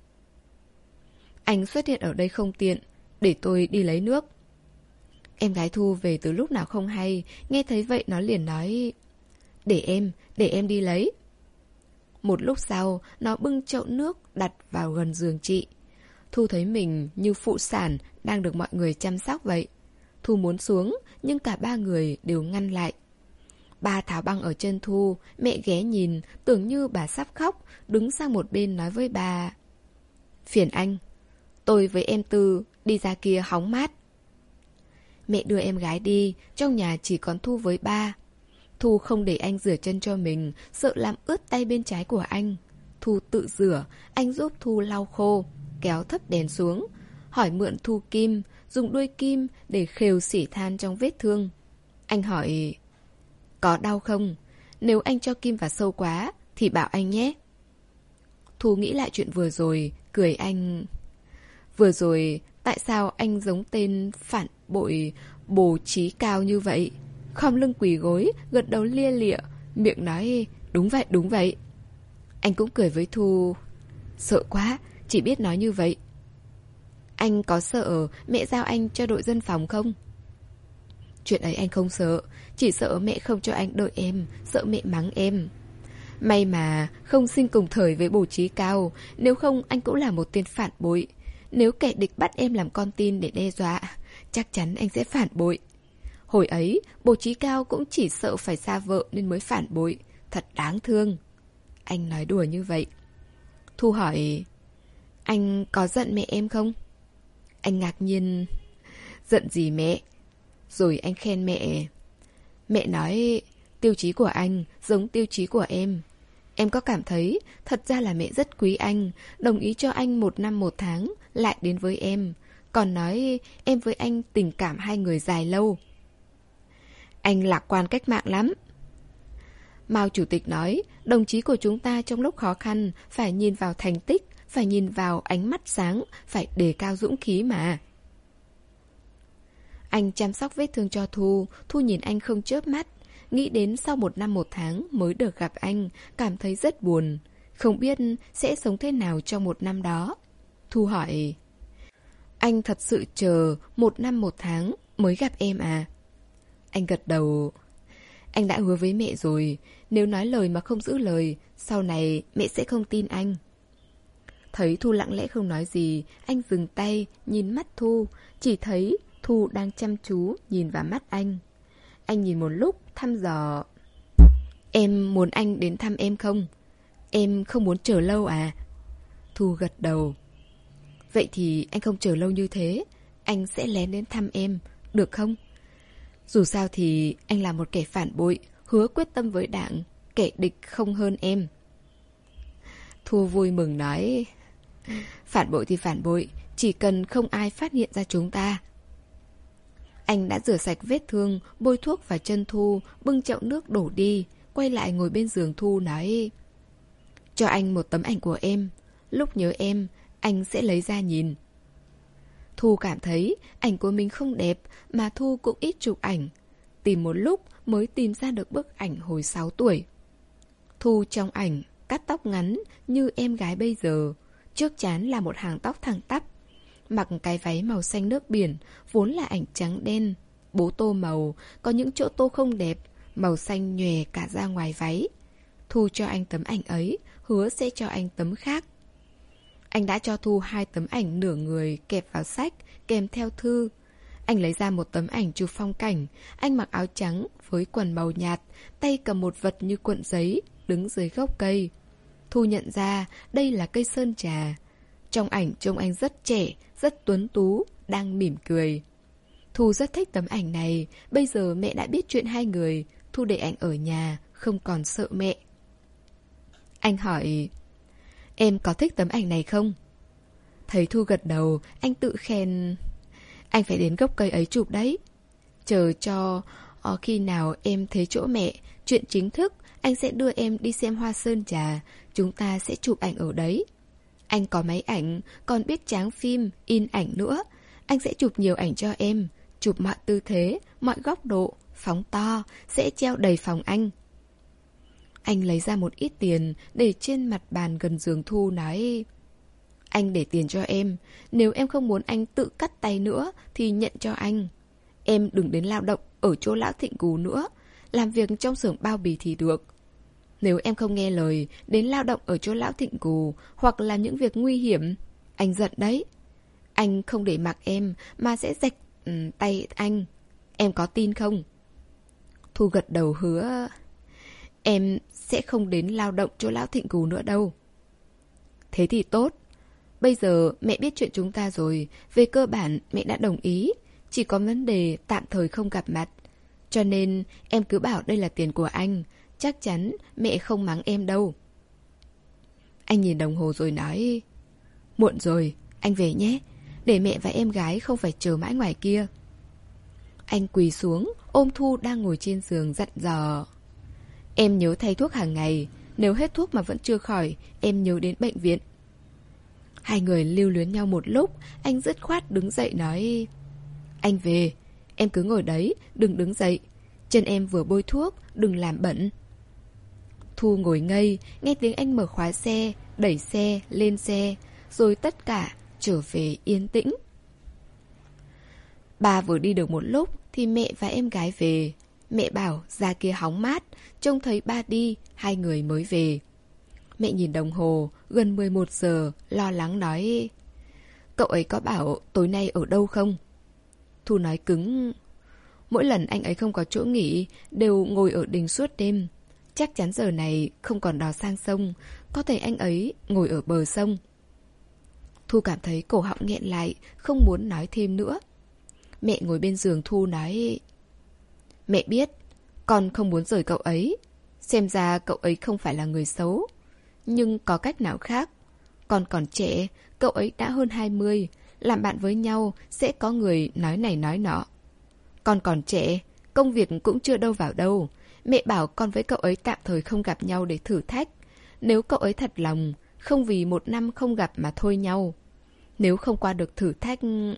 Anh xuất hiện ở đây không tiện, để tôi đi lấy nước. Em gái Thu về từ lúc nào không hay, nghe thấy vậy nó liền nói: Để em, để em đi lấy. Một lúc sau, nó bưng chậu nước đặt vào gần giường chị. Thu thấy mình như phụ sản đang được mọi người chăm sóc vậy. Thu muốn xuống, nhưng cả ba người đều ngăn lại. Ba tháo băng ở chân Thu, mẹ ghé nhìn, tưởng như bà sắp khóc, đứng sang một bên nói với bà: Phiền anh, tôi với em Tư đi ra kia hóng mát. Mẹ đưa em gái đi, trong nhà chỉ còn Thu với ba. Thu không để anh rửa chân cho mình, sợ làm ướt tay bên trái của anh. Thu tự rửa, anh giúp Thu lau khô, kéo thấp đèn xuống, hỏi mượn Thu kim, dùng đuôi kim để khều xỉ than trong vết thương. Anh hỏi: Có đau không? Nếu anh cho kim vào sâu quá thì bảo anh nhé. Thu nghĩ lại chuyện vừa rồi, cười anh: Vừa rồi tại sao anh giống tên phản bội Bồ Chí Cao như vậy? Khom lưng quỳ gối, gật đầu lia lịa, miệng nói: Đúng vậy, đúng vậy. Anh cũng cười với Thu: Sợ quá, chỉ biết nói như vậy. Anh có sợ mẹ giao anh cho đội dân phòng không? Chuyện ấy anh không sợ, chỉ sợ mẹ không cho anh đợi em, sợ mẹ mắng em. May mà không sinh cùng thời với Bồ Chí Cao, nếu không anh cũng là một tên phản bội. Nếu kẻ địch bắt em làm con tin để đe dọa, chắc chắn anh sẽ phản bội. Hồi ấy, Bồ Chí Cao cũng chỉ sợ phải xa vợ nên mới phản bội. Thật đáng thương. Anh nói đùa như vậy. Thu hỏi: Anh có giận mẹ em không? Anh ngạc nhiên: Giận gì mẹ? Rồi anh khen mẹ. Mẹ nói tiêu chí của anh giống tiêu chí của em. Em có cảm thấy thật ra là mẹ rất quý anh, đồng ý cho anh một năm một tháng lại đến với em. Còn nói em với anh tình cảm hai người dài lâu. Anh lạc quan cách mạng lắm. Mao Chủ tịch nói, đồng chí của chúng ta trong lúc khó khăn phải nhìn vào thành tích, phải nhìn vào ánh mắt sáng, phải đề cao dũng khí mà. Anh chăm sóc vết thương cho Thu, Thu nhìn anh không chớp mắt. Nghĩ đến sau một năm một tháng mới được gặp anh, cảm thấy rất buồn. Không biết sẽ sống thế nào trong một năm đó. Thu hỏi: Anh thật sự chờ một năm một tháng mới gặp em à? Anh gật đầu. Anh đã hứa với mẹ rồi, nếu nói lời mà không giữ lời, sau này mẹ sẽ không tin anh. Thấy Thu lặng lẽ không nói gì, anh dừng tay, nhìn mắt Thu, chỉ thấy Thu đang chăm chú nhìn vào mắt anh. Anh nhìn một lúc, thăm dò. Em muốn anh đến thăm em không? Em không muốn chờ lâu à? Thu gật đầu. Vậy thì anh không chờ lâu như thế, anh sẽ lén đến thăm em, được không? Dù sao thì anh là một kẻ phản bội, hứa quyết tâm với đảng, kẻ địch không hơn em. Thu vui mừng nói: Phản bội thì phản bội, chỉ cần không ai phát hiện ra chúng ta. Anh đã rửa sạch vết thương, bôi thuốc vào chân Thu, bưng chậu nước đổ đi, quay lại ngồi bên giường Thu nói: Cho anh một tấm ảnh của em, lúc nhớ em, anh sẽ lấy ra nhìn. Thu cảm thấy ảnh của mình không đẹp, mà Thu cũng ít chụp ảnh. Tìm một lúc mới tìm ra được bức ảnh hồi sáu tuổi. Thu trong ảnh cắt tóc ngắn như em gái bây giờ, trước trán là một hàng tóc thẳng tắp, mặc cái váy màu xanh nước biển, vốn là ảnh trắng đen, bố tô màu, có những chỗ tô không đẹp, màu xanh nhòe cả ra ngoài váy. Thu cho anh tấm ảnh ấy, hứa sẽ cho anh tấm khác. Anh đã cho Thu hai tấm ảnh nửa người kẹp vào sách, kèm theo thư. Anh lấy ra một tấm ảnh chụp phong cảnh, anh mặc áo trắng với quần màu nhạt, tay cầm một vật như cuộn giấy, đứng dưới gốc cây. Thu nhận ra đây là cây sơn trà. Trong ảnh trông anh rất trẻ, rất tuấn tú, đang mỉm cười. Thu rất thích tấm ảnh này, bây giờ mẹ đã biết chuyện hai người, Thu để anh ở nhà, không còn sợ mẹ. Anh hỏi: Em có thích tấm ảnh này không? Thấy Thu gật đầu, anh tự khen: Anh phải đến gốc cây ấy chụp đấy. Chờ cho uh, khi nào em thấy chỗ mẹ, chuyện chính thức, anh sẽ đưa em đi xem hoa sơn trà, chúng ta sẽ chụp ảnh ở đấy. Anh có máy ảnh, còn biết tráng phim, in ảnh nữa. Anh sẽ chụp nhiều ảnh cho em, chụp mọi tư thế, mọi góc độ, phóng to, sẽ treo đầy phòng anh. Anh lấy ra một ít tiền để trên mặt bàn gần giường Thu nói: Anh để tiền cho em, nếu em không muốn anh tự cắt tay nữa thì nhận cho anh. Em đừng đến lao động ở chỗ Lão Thịnh Cù nữa, làm việc trong xưởng bao bì thì được. Nếu em không nghe lời, đến lao động ở chỗ Lão Thịnh Cù hoặc làm những việc nguy hiểm, anh giận đấy. Anh không để mặc em mà sẽ rạch um, tay anh. Em có tin không? Thu gật đầu hứa: Em sẽ không đến lao động chỗ Lão Thịnh Cù nữa đâu. Thế thì tốt. Bây giờ mẹ biết chuyện chúng ta rồi. Về cơ bản mẹ đã đồng ý, chỉ có vấn đề tạm thời không gặp mặt. Cho nên em cứ bảo đây là tiền của anh, chắc chắn mẹ không mắng em đâu. Anh nhìn đồng hồ rồi nói: Muộn rồi, anh về nhé, để mẹ và em gái không phải chờ mãi ngoài kia. Anh quỳ xuống ôm Thu đang ngồi trên giường dặn dò: Em nhớ thay thuốc hàng ngày, nếu hết thuốc mà vẫn chưa khỏi, em nhớ đến bệnh viện. Hai người lưu luyến nhau một lúc, anh dứt khoát đứng dậy nói: Anh về, em cứ ngồi đấy, đừng đứng dậy. Chân em vừa bôi thuốc, đừng làm bẩn. Thu ngồi ngây, nghe tiếng anh mở khóa xe, đẩy xe, lên xe, rồi tất cả trở về yên tĩnh. Bà vừa đi được một lúc thì mẹ và em gái về. Mẹ bảo ra kia hóng mát, trông thấy ba đi, hai người mới về. Mẹ nhìn đồng hồ, gần mười một giờ, lo lắng nói: Cậu ấy có bảo tối nay ở đâu không? Thu nói cứng: Mỗi lần anh ấy không có chỗ nghỉ, đều ngồi ở đình suốt đêm. Chắc chắn giờ này không còn đò sang sông, có thể anh ấy ngồi ở bờ sông. Thu cảm thấy cổ họng nghẹn lại, không muốn nói thêm nữa. Mẹ ngồi bên giường Thu nói: Mẹ biết, con không muốn rời cậu ấy. Xem ra cậu ấy không phải là người xấu. Nhưng có cách nào khác? Con còn trẻ, cậu ấy đã hơn hai mươi. Làm bạn với nhau sẽ có người nói này nói nọ. Con còn trẻ, công việc cũng chưa đâu vào đâu. Mẹ bảo con với cậu ấy tạm thời không gặp nhau để thử thách. Nếu cậu ấy thật lòng, không vì một năm không gặp mà thôi nhau. Nếu không qua được thử thách...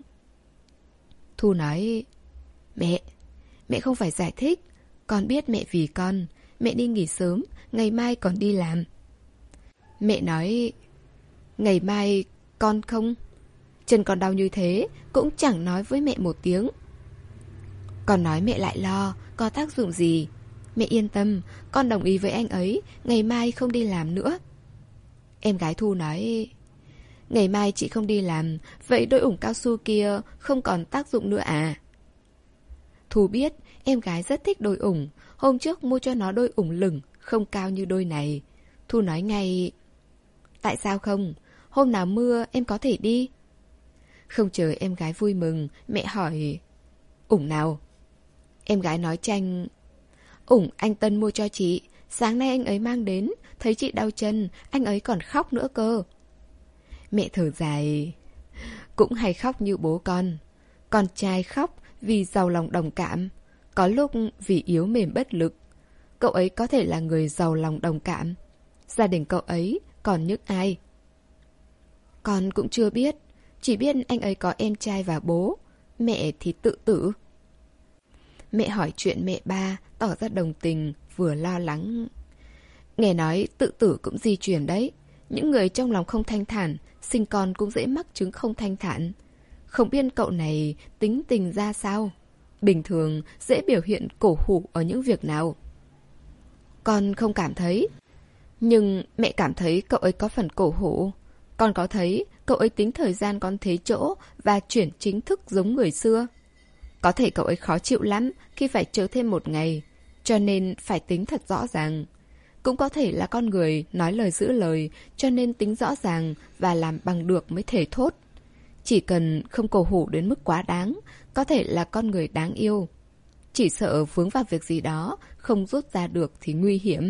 Thu nói: Mẹ, mẹ không phải giải thích. Con biết mẹ vì con. Mẹ đi nghỉ sớm, ngày mai còn đi làm. Mẹ nói: Ngày mai con không? Chân con đau như thế, cũng chẳng nói với mẹ một tiếng. Con nói mẹ lại lo, có tác dụng gì? Mẹ yên tâm, con đồng ý với anh ấy, ngày mai không đi làm nữa. Em gái Thu nói: Ngày mai chị không đi làm, vậy đôi ủng cao su kia không còn tác dụng nữa à? Thu biết em gái rất thích đôi ủng. Hôm trước mua cho nó đôi ủng lửng, không cao như đôi này. Thu nói ngay: Tại sao không? Hôm nào mưa em có thể đi. Không chờ em gái vui mừng, mẹ hỏi: Ủng nào? Em gái nói chanh: Ủng anh Tân mua cho chị. Sáng nay anh ấy mang đến, thấy chị đau chân, anh ấy còn khóc nữa cơ. Mẹ thở dài: Cũng hay khóc như bố con. Con trai khóc vì giàu lòng đồng cảm, có lúc vì yếu mềm bất lực. Cậu ấy có thể là người giàu lòng đồng cảm. Gia đình cậu ấy còn những ai? Con cũng chưa biết. Chỉ biết anh ấy có em trai và bố. Mẹ thì tự tử. Mẹ hỏi chuyện mẹ ba, tỏ ra đồng tình, vừa lo lắng. Nghe nói tự tử cũng di truyền đấy. Những người trong lòng không thanh thản, sinh con cũng dễ mắc chứng không thanh thản. Không biết cậu này tính tình ra sao? Bình thường dễ biểu hiện cổ hủ ở những việc nào? Con không cảm thấy. Nhưng mẹ cảm thấy cậu ấy có phần cổ hủ. Con có thấy cậu ấy tính thời gian con thế chỗ và chuyển chính thức giống người xưa. Có thể cậu ấy khó chịu lắm khi phải chờ thêm một ngày, cho nên phải tính thật rõ ràng. Cũng có thể là con người nói lời giữ lời, cho nên tính rõ ràng và làm bằng được mới thể thốt. Chỉ cần không cổ hủ đến mức quá đáng, có thể là con người đáng yêu. Chỉ sợ vướng vào việc gì đó, không rút ra được thì nguy hiểm.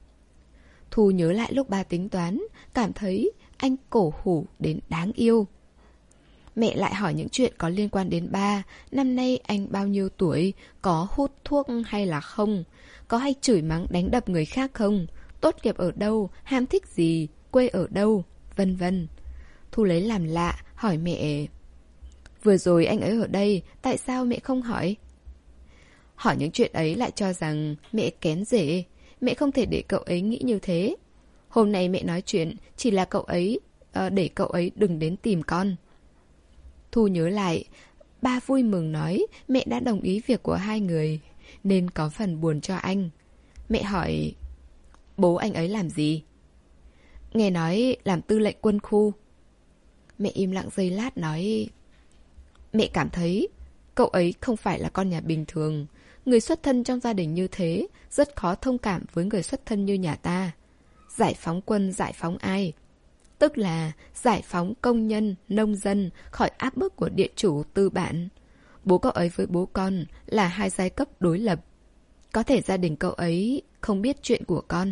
Thu nhớ lại lúc ba tính toán, cảm thấy anh cổ hủ đến đáng yêu. Mẹ lại hỏi những chuyện có liên quan đến ba. Năm nay anh bao nhiêu tuổi, có hút thuốc hay là không, có hay chửi mắng đánh đập người khác không, tốt nghiệp ở đâu, ham thích gì, quê ở đâu, vân vân. Thu lấy làm lạ, hỏi mẹ. Vừa rồi anh ấy ở đây, tại sao mẹ không hỏi? Hỏi những chuyện ấy lại cho rằng mẹ kén rể. Mẹ không thể để cậu ấy nghĩ như thế. Hôm nay mẹ nói chuyện chỉ là cậu ấy, uh, để cậu ấy đừng đến tìm con. Thu nhớ lại, ba vui mừng nói mẹ đã đồng ý việc của hai người, nên có phần buồn cho anh. Mẹ hỏi, bố anh ấy làm gì? Nghe nói làm tư lệnh quân khu. Mẹ im lặng giây lát nói, mẹ cảm thấy cậu ấy không phải là con nhà bình thường. Người xuất thân trong gia đình như thế rất khó thông cảm với người xuất thân như nhà ta. Giải phóng quân giải phóng ai? Tức là giải phóng công nhân, nông dân khỏi áp bức của địa chủ tư bản. Bố cậu ấy với bố con là hai giai cấp đối lập. Có thể gia đình cậu ấy không biết chuyện của con.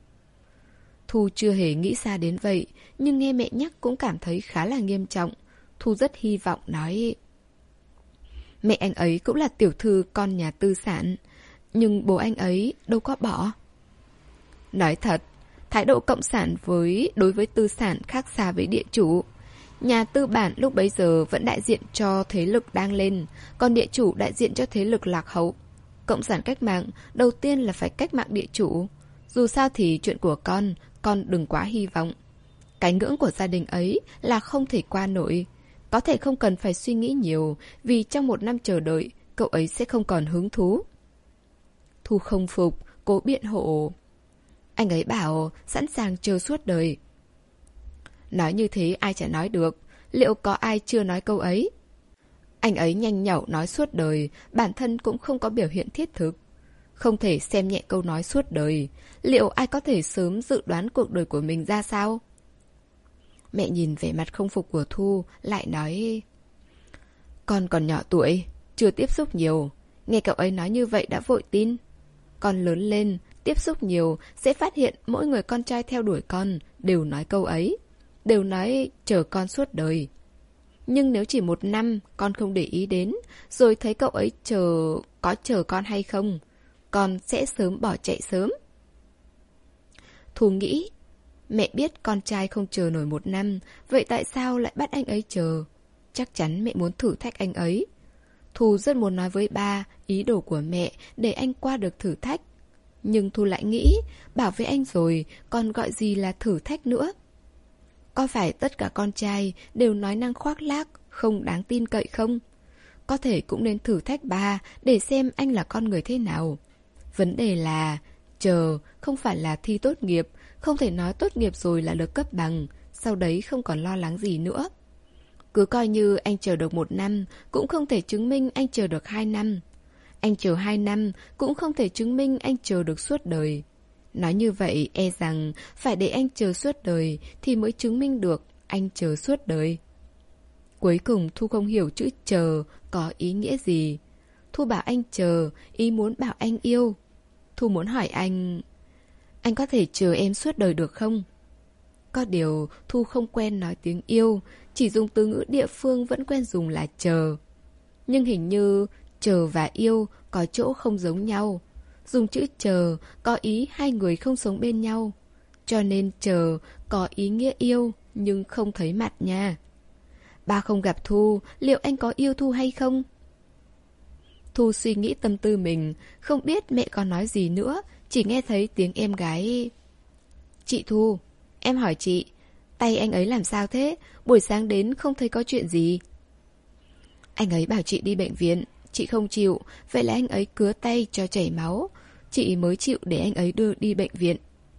Thu chưa hề nghĩ xa đến vậy, nhưng nghe mẹ nhắc cũng cảm thấy khá là nghiêm trọng. Thu rất hy vọng nói, mẹ anh ấy cũng là tiểu thư con nhà tư sản, nhưng bố anh ấy đâu có bỏ. Nói thật, thái độ cộng sản với đối với tư sản khác xa với địa chủ. Nhà tư bản lúc bấy giờ vẫn đại diện cho thế lực đang lên, còn địa chủ đại diện cho thế lực lạc hậu. Cộng sản cách mạng đầu tiên là phải cách mạng địa chủ. Dù sao thì chuyện của con, con đừng quá hy vọng. Cái ngưỡng của gia đình ấy là không thể qua nổi. Có thể không cần phải suy nghĩ nhiều, vì trong một năm chờ đợi, cậu ấy sẽ không còn hứng thú. Thu không phục, cố biện hộ. Anh ấy bảo sẵn sàng chờ suốt đời. Nói như thế ai chả nói được. Liệu có ai chưa nói câu ấy? Anh ấy nhanh nhảu nói suốt đời, bản thân cũng không có biểu hiện thiết thực. Không thể xem nhẹ câu nói suốt đời. Liệu ai có thể sớm dự đoán cuộc đời của mình ra sao? Mẹ nhìn vẻ mặt không phục của Thu, lại nói, con còn nhỏ tuổi, chưa tiếp xúc nhiều. Nghe cậu ấy nói như vậy đã vội tin. Con lớn lên, tiếp xúc nhiều, sẽ phát hiện mỗi người con trai theo đuổi con đều nói câu ấy. Đều nói chờ con suốt đời. Nhưng nếu chỉ một năm con không để ý đến, rồi thấy cậu ấy chờ có chờ con hay không, con sẽ sớm bỏ chạy sớm. Thu nghĩ, mẹ biết con trai không chờ nổi một năm, vậy tại sao lại bắt anh ấy chờ? Chắc chắn mẹ muốn thử thách anh ấy. Thu rất muốn nói với ba ý đồ của mẹ để anh qua được thử thách. Nhưng Thu lại nghĩ, bảo với anh rồi, còn gọi gì là thử thách nữa? Có phải tất cả con trai đều nói năng khoác lác, không đáng tin cậy không? Có thể cũng nên thử thách ba để xem anh là con người thế nào. Vấn đề là, chờ không phải là thi tốt nghiệp, không thể nói tốt nghiệp rồi là được cấp bằng, sau đấy không còn lo lắng gì nữa. Cứ coi như anh chờ được một năm, cũng không thể chứng minh anh chờ được hai năm. Anh chờ hai năm, cũng không thể chứng minh anh chờ được suốt đời. Nói như vậy e rằng phải để anh chờ suốt đời thì mới chứng minh được anh chờ suốt đời. Cuối cùng Thu không hiểu chữ chờ có ý nghĩa gì. Thu bảo anh chờ, ý muốn bảo anh yêu. Thu muốn hỏi anh, anh có thể chờ em suốt đời được không? Có điều Thu không quen nói tiếng yêu, chỉ dùng từ ngữ địa phương vẫn quen dùng là chờ. Nhưng hình như chờ và yêu có chỗ không giống nhau. Dùng chữ chờ có ý hai người không sống bên nhau. Cho nên chờ có ý nghĩa yêu nhưng không thấy mặt nha. Ba không gặp Thu, liệu anh có yêu Thu hay không? Thu suy nghĩ tâm tư mình, không biết mẹ còn nói gì nữa, chỉ nghe thấy tiếng em gái. Chị Thu, em hỏi chị, tay anh ấy làm sao thế? Buổi sáng đến không thấy có chuyện gì. Anh ấy bảo chị đi bệnh viện, chị không chịu, vậy là anh ấy cứa tay cho chảy máu. Chị mới chịu để anh ấy đưa đi bệnh viện.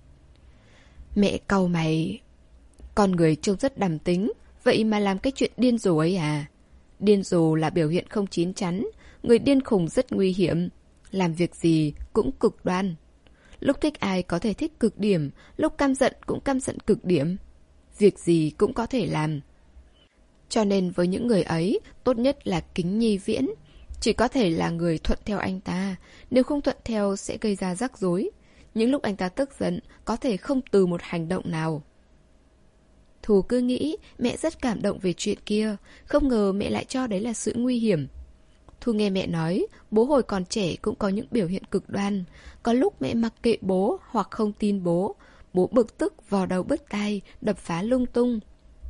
Mẹ cau mày. Con người trông rất đằm tính, vậy mà làm cái chuyện điên rồ ấy à? Điên rồ là biểu hiện không chín chắn. Người điên khùng rất nguy hiểm. Làm việc gì cũng cực đoan. Lúc thích ai có thể thích cực điểm, lúc căm giận cũng căm giận cực điểm. Việc gì cũng có thể làm. Cho nên với những người ấy, tốt nhất là kính nhi viễn. Chỉ có thể là người thuận theo anh ta. Nếu không thuận theo sẽ gây ra rắc rối. Những lúc anh ta tức giận, có thể không từ một hành động nào. Thu cứ nghĩ mẹ rất cảm động về chuyện kia. Không ngờ mẹ lại cho đấy là sự nguy hiểm. Thu nghe mẹ nói, bố hồi còn trẻ cũng có những biểu hiện cực đoan. Có lúc mẹ mặc kệ bố hoặc không tin bố. Bố bực tức vò đầu bứt tai, đập phá lung tung.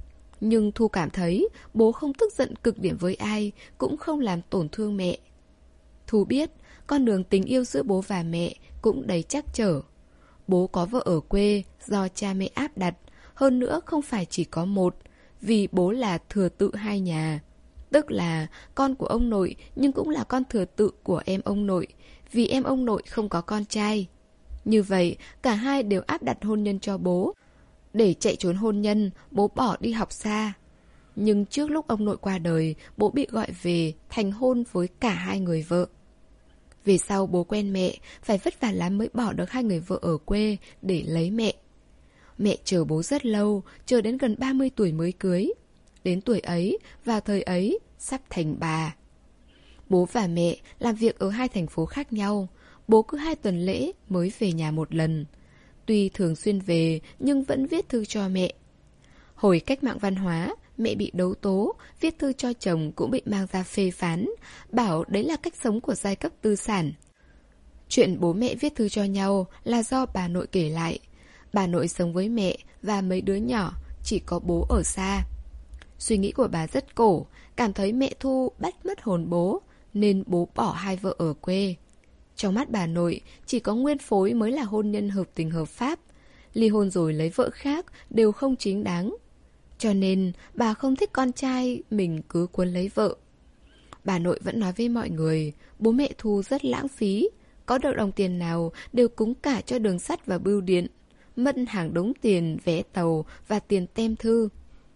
Nhưng Thu cảm thấy bố không tức giận cực điểm với ai, cũng không làm tổn thương mẹ. Thu biết con đường tình yêu giữa bố và mẹ cũng đầy trắc trở. Bố có vợ ở quê do cha mẹ áp đặt, hơn nữa không phải chỉ có một, vì bố là thừa tự hai nhà. Tức là con của ông nội nhưng cũng là con thừa tự của em ông nội, vì em ông nội không có con trai. Như vậy, cả hai đều áp đặt hôn nhân cho bố. Để chạy trốn hôn nhân, bố bỏ đi học xa. Nhưng trước lúc ông nội qua đời, bố bị gọi về thành hôn với cả hai người vợ. Về sau bố quen mẹ, phải vất vả lắm mới bỏ được hai người vợ ở quê để lấy mẹ. Mẹ chờ bố rất lâu, chờ đến gần ba mươi tuổi mới cưới. Đến tuổi ấy, vào thời ấy, sắp thành bà. Bố và mẹ làm việc ở hai thành phố khác nhau. Bố cứ hai tuần lễ mới về nhà một lần. Tuy thường xuyên về nhưng vẫn viết thư cho mẹ. Hồi cách mạng văn hóa, mẹ bị đấu tố, viết thư cho chồng cũng bị mang ra phê phán, bảo đấy là cách sống của giai cấp tư sản. Chuyện bố mẹ viết thư cho nhau là do bà nội kể lại. Bà nội sống với mẹ và mấy đứa nhỏ, chỉ có bố ở xa. Suy nghĩ của bà rất cổ, cảm thấy mẹ Thu bắt mất hồn bố, nên bố bỏ hai vợ ở quê. Trong mắt bà nội, chỉ có nguyên phối mới là hôn nhân hợp tình hợp pháp. Ly hôn rồi lấy vợ khác đều không chính đáng. Cho nên bà không thích con trai mình cứ cuốn lấy vợ. Bà nội vẫn nói với mọi người, bố mẹ Thu rất lãng phí. Có được đồng tiền nào đều cúng cả cho đường sắt và bưu điện. Mất hàng đống tiền, vé tàu và tiền tem thư.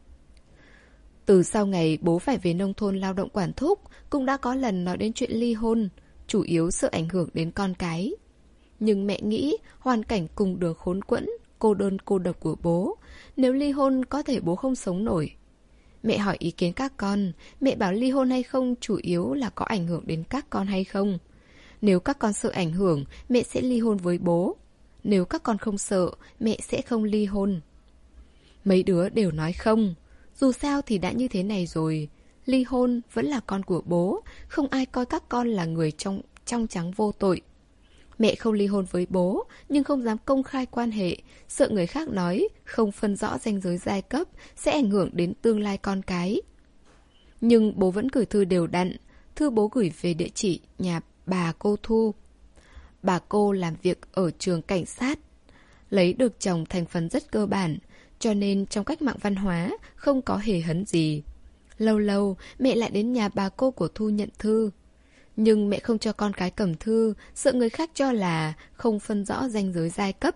Từ sau ngày bố phải về nông thôn lao động quản thúc, cũng đã có lần nói đến chuyện ly hôn, chủ yếu sợ ảnh hưởng đến con cái. Nhưng mẹ nghĩ hoàn cảnh cùng đường khốn quẫn, cô đơn cô độc của bố, nếu ly hôn có thể bố không sống nổi. Mẹ hỏi ý kiến các con, mẹ bảo ly hôn hay không chủ yếu là có ảnh hưởng đến các con hay không. Nếu các con sợ ảnh hưởng, mẹ sẽ ly hôn với bố. Nếu các con không sợ, mẹ sẽ không ly hôn. Mấy đứa đều nói không. Dù sao thì đã như thế này rồi. Ly hôn vẫn là con của bố, không ai coi các con là người trong, trong trắng vô tội. Mẹ không ly hôn với bố, nhưng không dám công khai quan hệ, sợ người khác nói, không phân rõ ranh giới giai cấp, sẽ ảnh hưởng đến tương lai con cái. Nhưng bố vẫn gửi thư đều đặn, thư bố gửi về địa chỉ nhà bà cô Thu. Bà cô làm việc ở trường cảnh sát, lấy được chồng thành phần rất cơ bản, cho nên trong cách mạng văn hóa không có hề hấn gì. Lâu lâu mẹ lại đến nhà bà cô của Thu nhận thư. Nhưng mẹ không cho con cái cầm thư, sợ người khác cho là không phân rõ ranh giới giai cấp.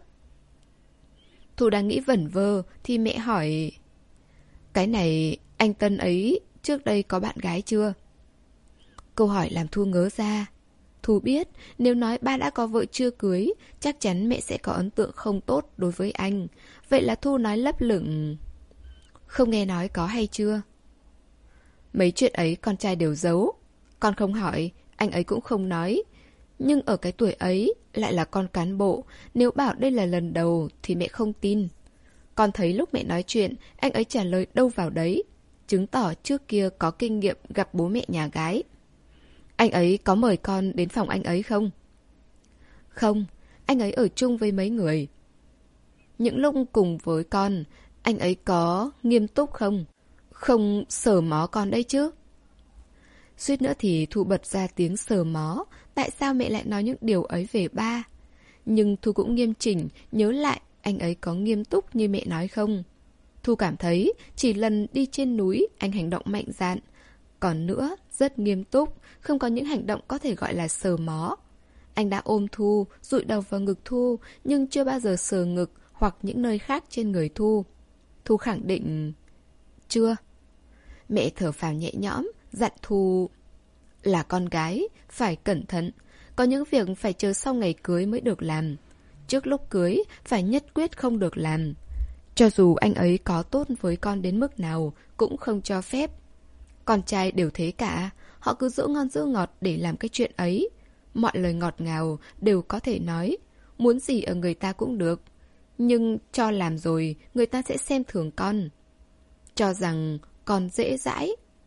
Thu đang nghĩ vẩn vơ thì mẹ hỏi, cái này anh Tân ấy trước đây có bạn gái chưa? Câu hỏi làm Thu ngớ ra. Thu biết nếu nói ba đã có vợ chưa cưới, chắc chắn mẹ sẽ có ấn tượng không tốt đối với anh. Vậy là Thu nói lấp lửng, không nghe nói có hay chưa. Mấy chuyện ấy con trai đều giấu. Con không hỏi, anh ấy cũng không nói. Nhưng ở cái tuổi ấy lại là con cán bộ, nếu bảo đây là lần đầu thì mẹ không tin. Con thấy lúc mẹ nói chuyện, anh ấy trả lời đâu vào đấy, chứng tỏ trước kia có kinh nghiệm gặp bố mẹ nhà gái. Anh ấy có mời con đến phòng anh ấy không? Không, anh ấy ở chung với mấy người. Những lúc cùng với con, anh ấy có nghiêm túc không? Không sờ mó con đấy chứ? Suýt nữa thì Thu bật ra tiếng sờ mó. Tại sao mẹ lại nói những điều ấy về ba? Nhưng Thu cũng nghiêm chỉnh nhớ lại anh ấy có nghiêm túc như mẹ nói không. Thu cảm thấy chỉ lần đi trên núi anh hành động mạnh dạn. Còn nữa, rất nghiêm túc, không có những hành động có thể gọi là sờ mó. Anh đã ôm Thu, dụi đầu vào ngực Thu, nhưng chưa bao giờ sờ ngực hoặc những nơi khác trên người Thu. Thu khẳng định, chưa. Mẹ thở phào nhẹ nhõm, dặn Thu, là con gái, phải cẩn thận. Có những việc phải chờ sau ngày cưới mới được làm. Trước lúc cưới, phải nhất quyết không được làm. Cho dù anh ấy có tốt với con đến mức nào, cũng không cho phép. Con trai đều thế cả, họ cứ giữ ngon giữ ngọt để làm cái chuyện ấy. Mọi lời ngọt ngào đều có thể nói, muốn gì ở người ta cũng được. Nhưng cho làm rồi, người ta sẽ xem thường con. Cho rằng con dễ dãi,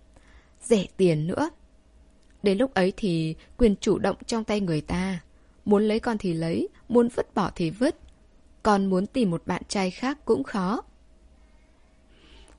rẻ tiền nữa. Đến lúc ấy thì quyền chủ động trong tay người ta. Muốn lấy con thì lấy, muốn vứt bỏ thì vứt. Còn muốn tìm một bạn trai khác cũng khó.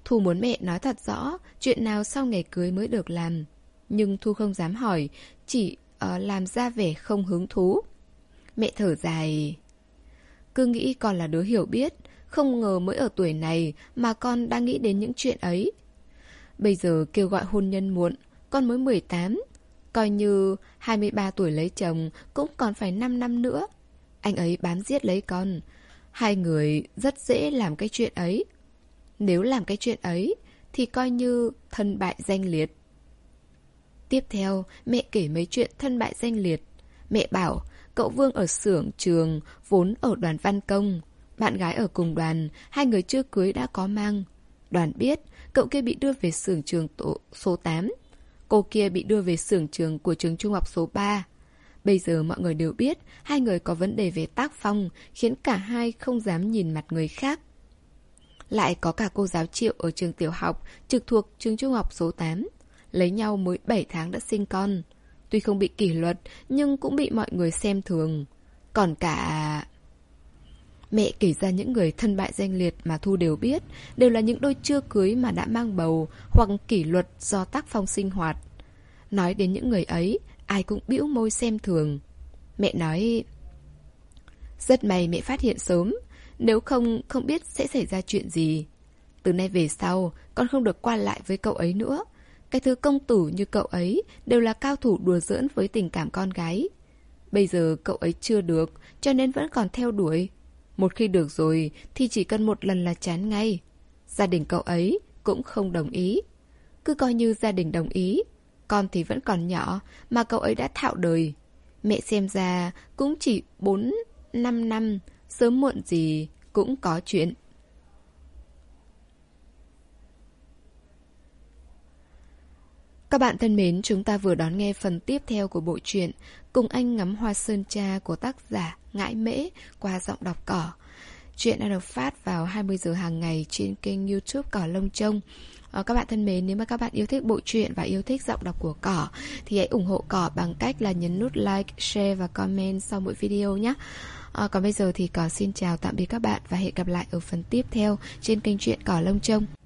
Thu muốn mẹ nói thật rõ chuyện nào sau ngày cưới mới được làm. Nhưng Thu không dám hỏi, chỉ uh, làm ra vẻ không hứng thú. Mẹ thở dài. Cứ nghĩ con là đứa hiểu biết, không ngờ mới ở tuổi này mà con đang nghĩ đến những chuyện ấy. Bây giờ kêu gọi hôn nhân muộn, con mới mười tám. Coi như hai mươi ba tuổi lấy chồng cũng còn phải năm năm nữa. Anh ấy bám giết lấy con. Hai người rất dễ làm cái chuyện ấy. Nếu làm cái chuyện ấy thì coi như thân bại danh liệt. Tiếp theo, mẹ kể mấy chuyện thân bại danh liệt. Mẹ bảo cậu Vương ở xưởng trường, vốn ở đoàn văn công. Bạn gái ở cùng đoàn, hai người chưa cưới đã có mang. Đoàn biết, cậu kia bị đưa về xưởng trường tổ số tám. Cô kia bị đưa về xưởng trường của trường trung học số ba. Bây giờ mọi người đều biết hai người có vấn đề về tác phong, khiến cả hai không dám nhìn mặt người khác. Lại có cả cô giáo Triệu ở trường tiểu học, trực thuộc trường trung học số tám. Lấy nhau mới bảy tháng đã sinh con. Tuy không bị kỷ luật, nhưng cũng bị mọi người xem thường. Còn cả... Mẹ kể ra những người thân bại danh liệt mà Thu đều biết, đều là những đôi chưa cưới mà đã mang bầu, hoặc kỷ luật do tác phong sinh hoạt. Nói đến những người ấy, ai cũng bĩu môi xem thường. Mẹ nói... Rất may mẹ phát hiện sớm, nếu không, không biết sẽ xảy ra chuyện gì. Từ nay về sau, con không được qua lại với cậu ấy nữa. Cái thứ công tử như cậu ấy đều là cao thủ đùa giỡn với tình cảm con gái. Bây giờ cậu ấy chưa được, cho nên vẫn còn theo đuổi. Một khi được rồi thì chỉ cần một lần là chán ngay. Gia đình cậu ấy cũng không đồng ý. Cứ coi như gia đình đồng ý. Con thì vẫn còn nhỏ mà cậu ấy đã thạo đời. Mẹ xem ra cũng chỉ bốn năm năm, sớm muộn gì cũng có chuyện. Các bạn thân mến, chúng ta vừa đón nghe phần tiếp theo của bộ truyện Cùng Anh Ngắm Hoa Sơn Tra của tác giả Ngãi Mễ qua giọng đọc Cỏ. Chuyện đã được phát vào hai mươi giờ hàng ngày trên kênh YouTube Cỏ Lông Trông. À, các bạn thân mến, nếu mà các bạn yêu thích bộ truyện và yêu thích giọng đọc của Cỏ thì hãy ủng hộ Cỏ bằng cách là nhấn nút like, share và comment sau mỗi video nhé. À, còn bây giờ thì Cỏ xin chào tạm biệt các bạn và hẹn gặp lại ở phần tiếp theo trên kênh truyện Cỏ Lông Trông.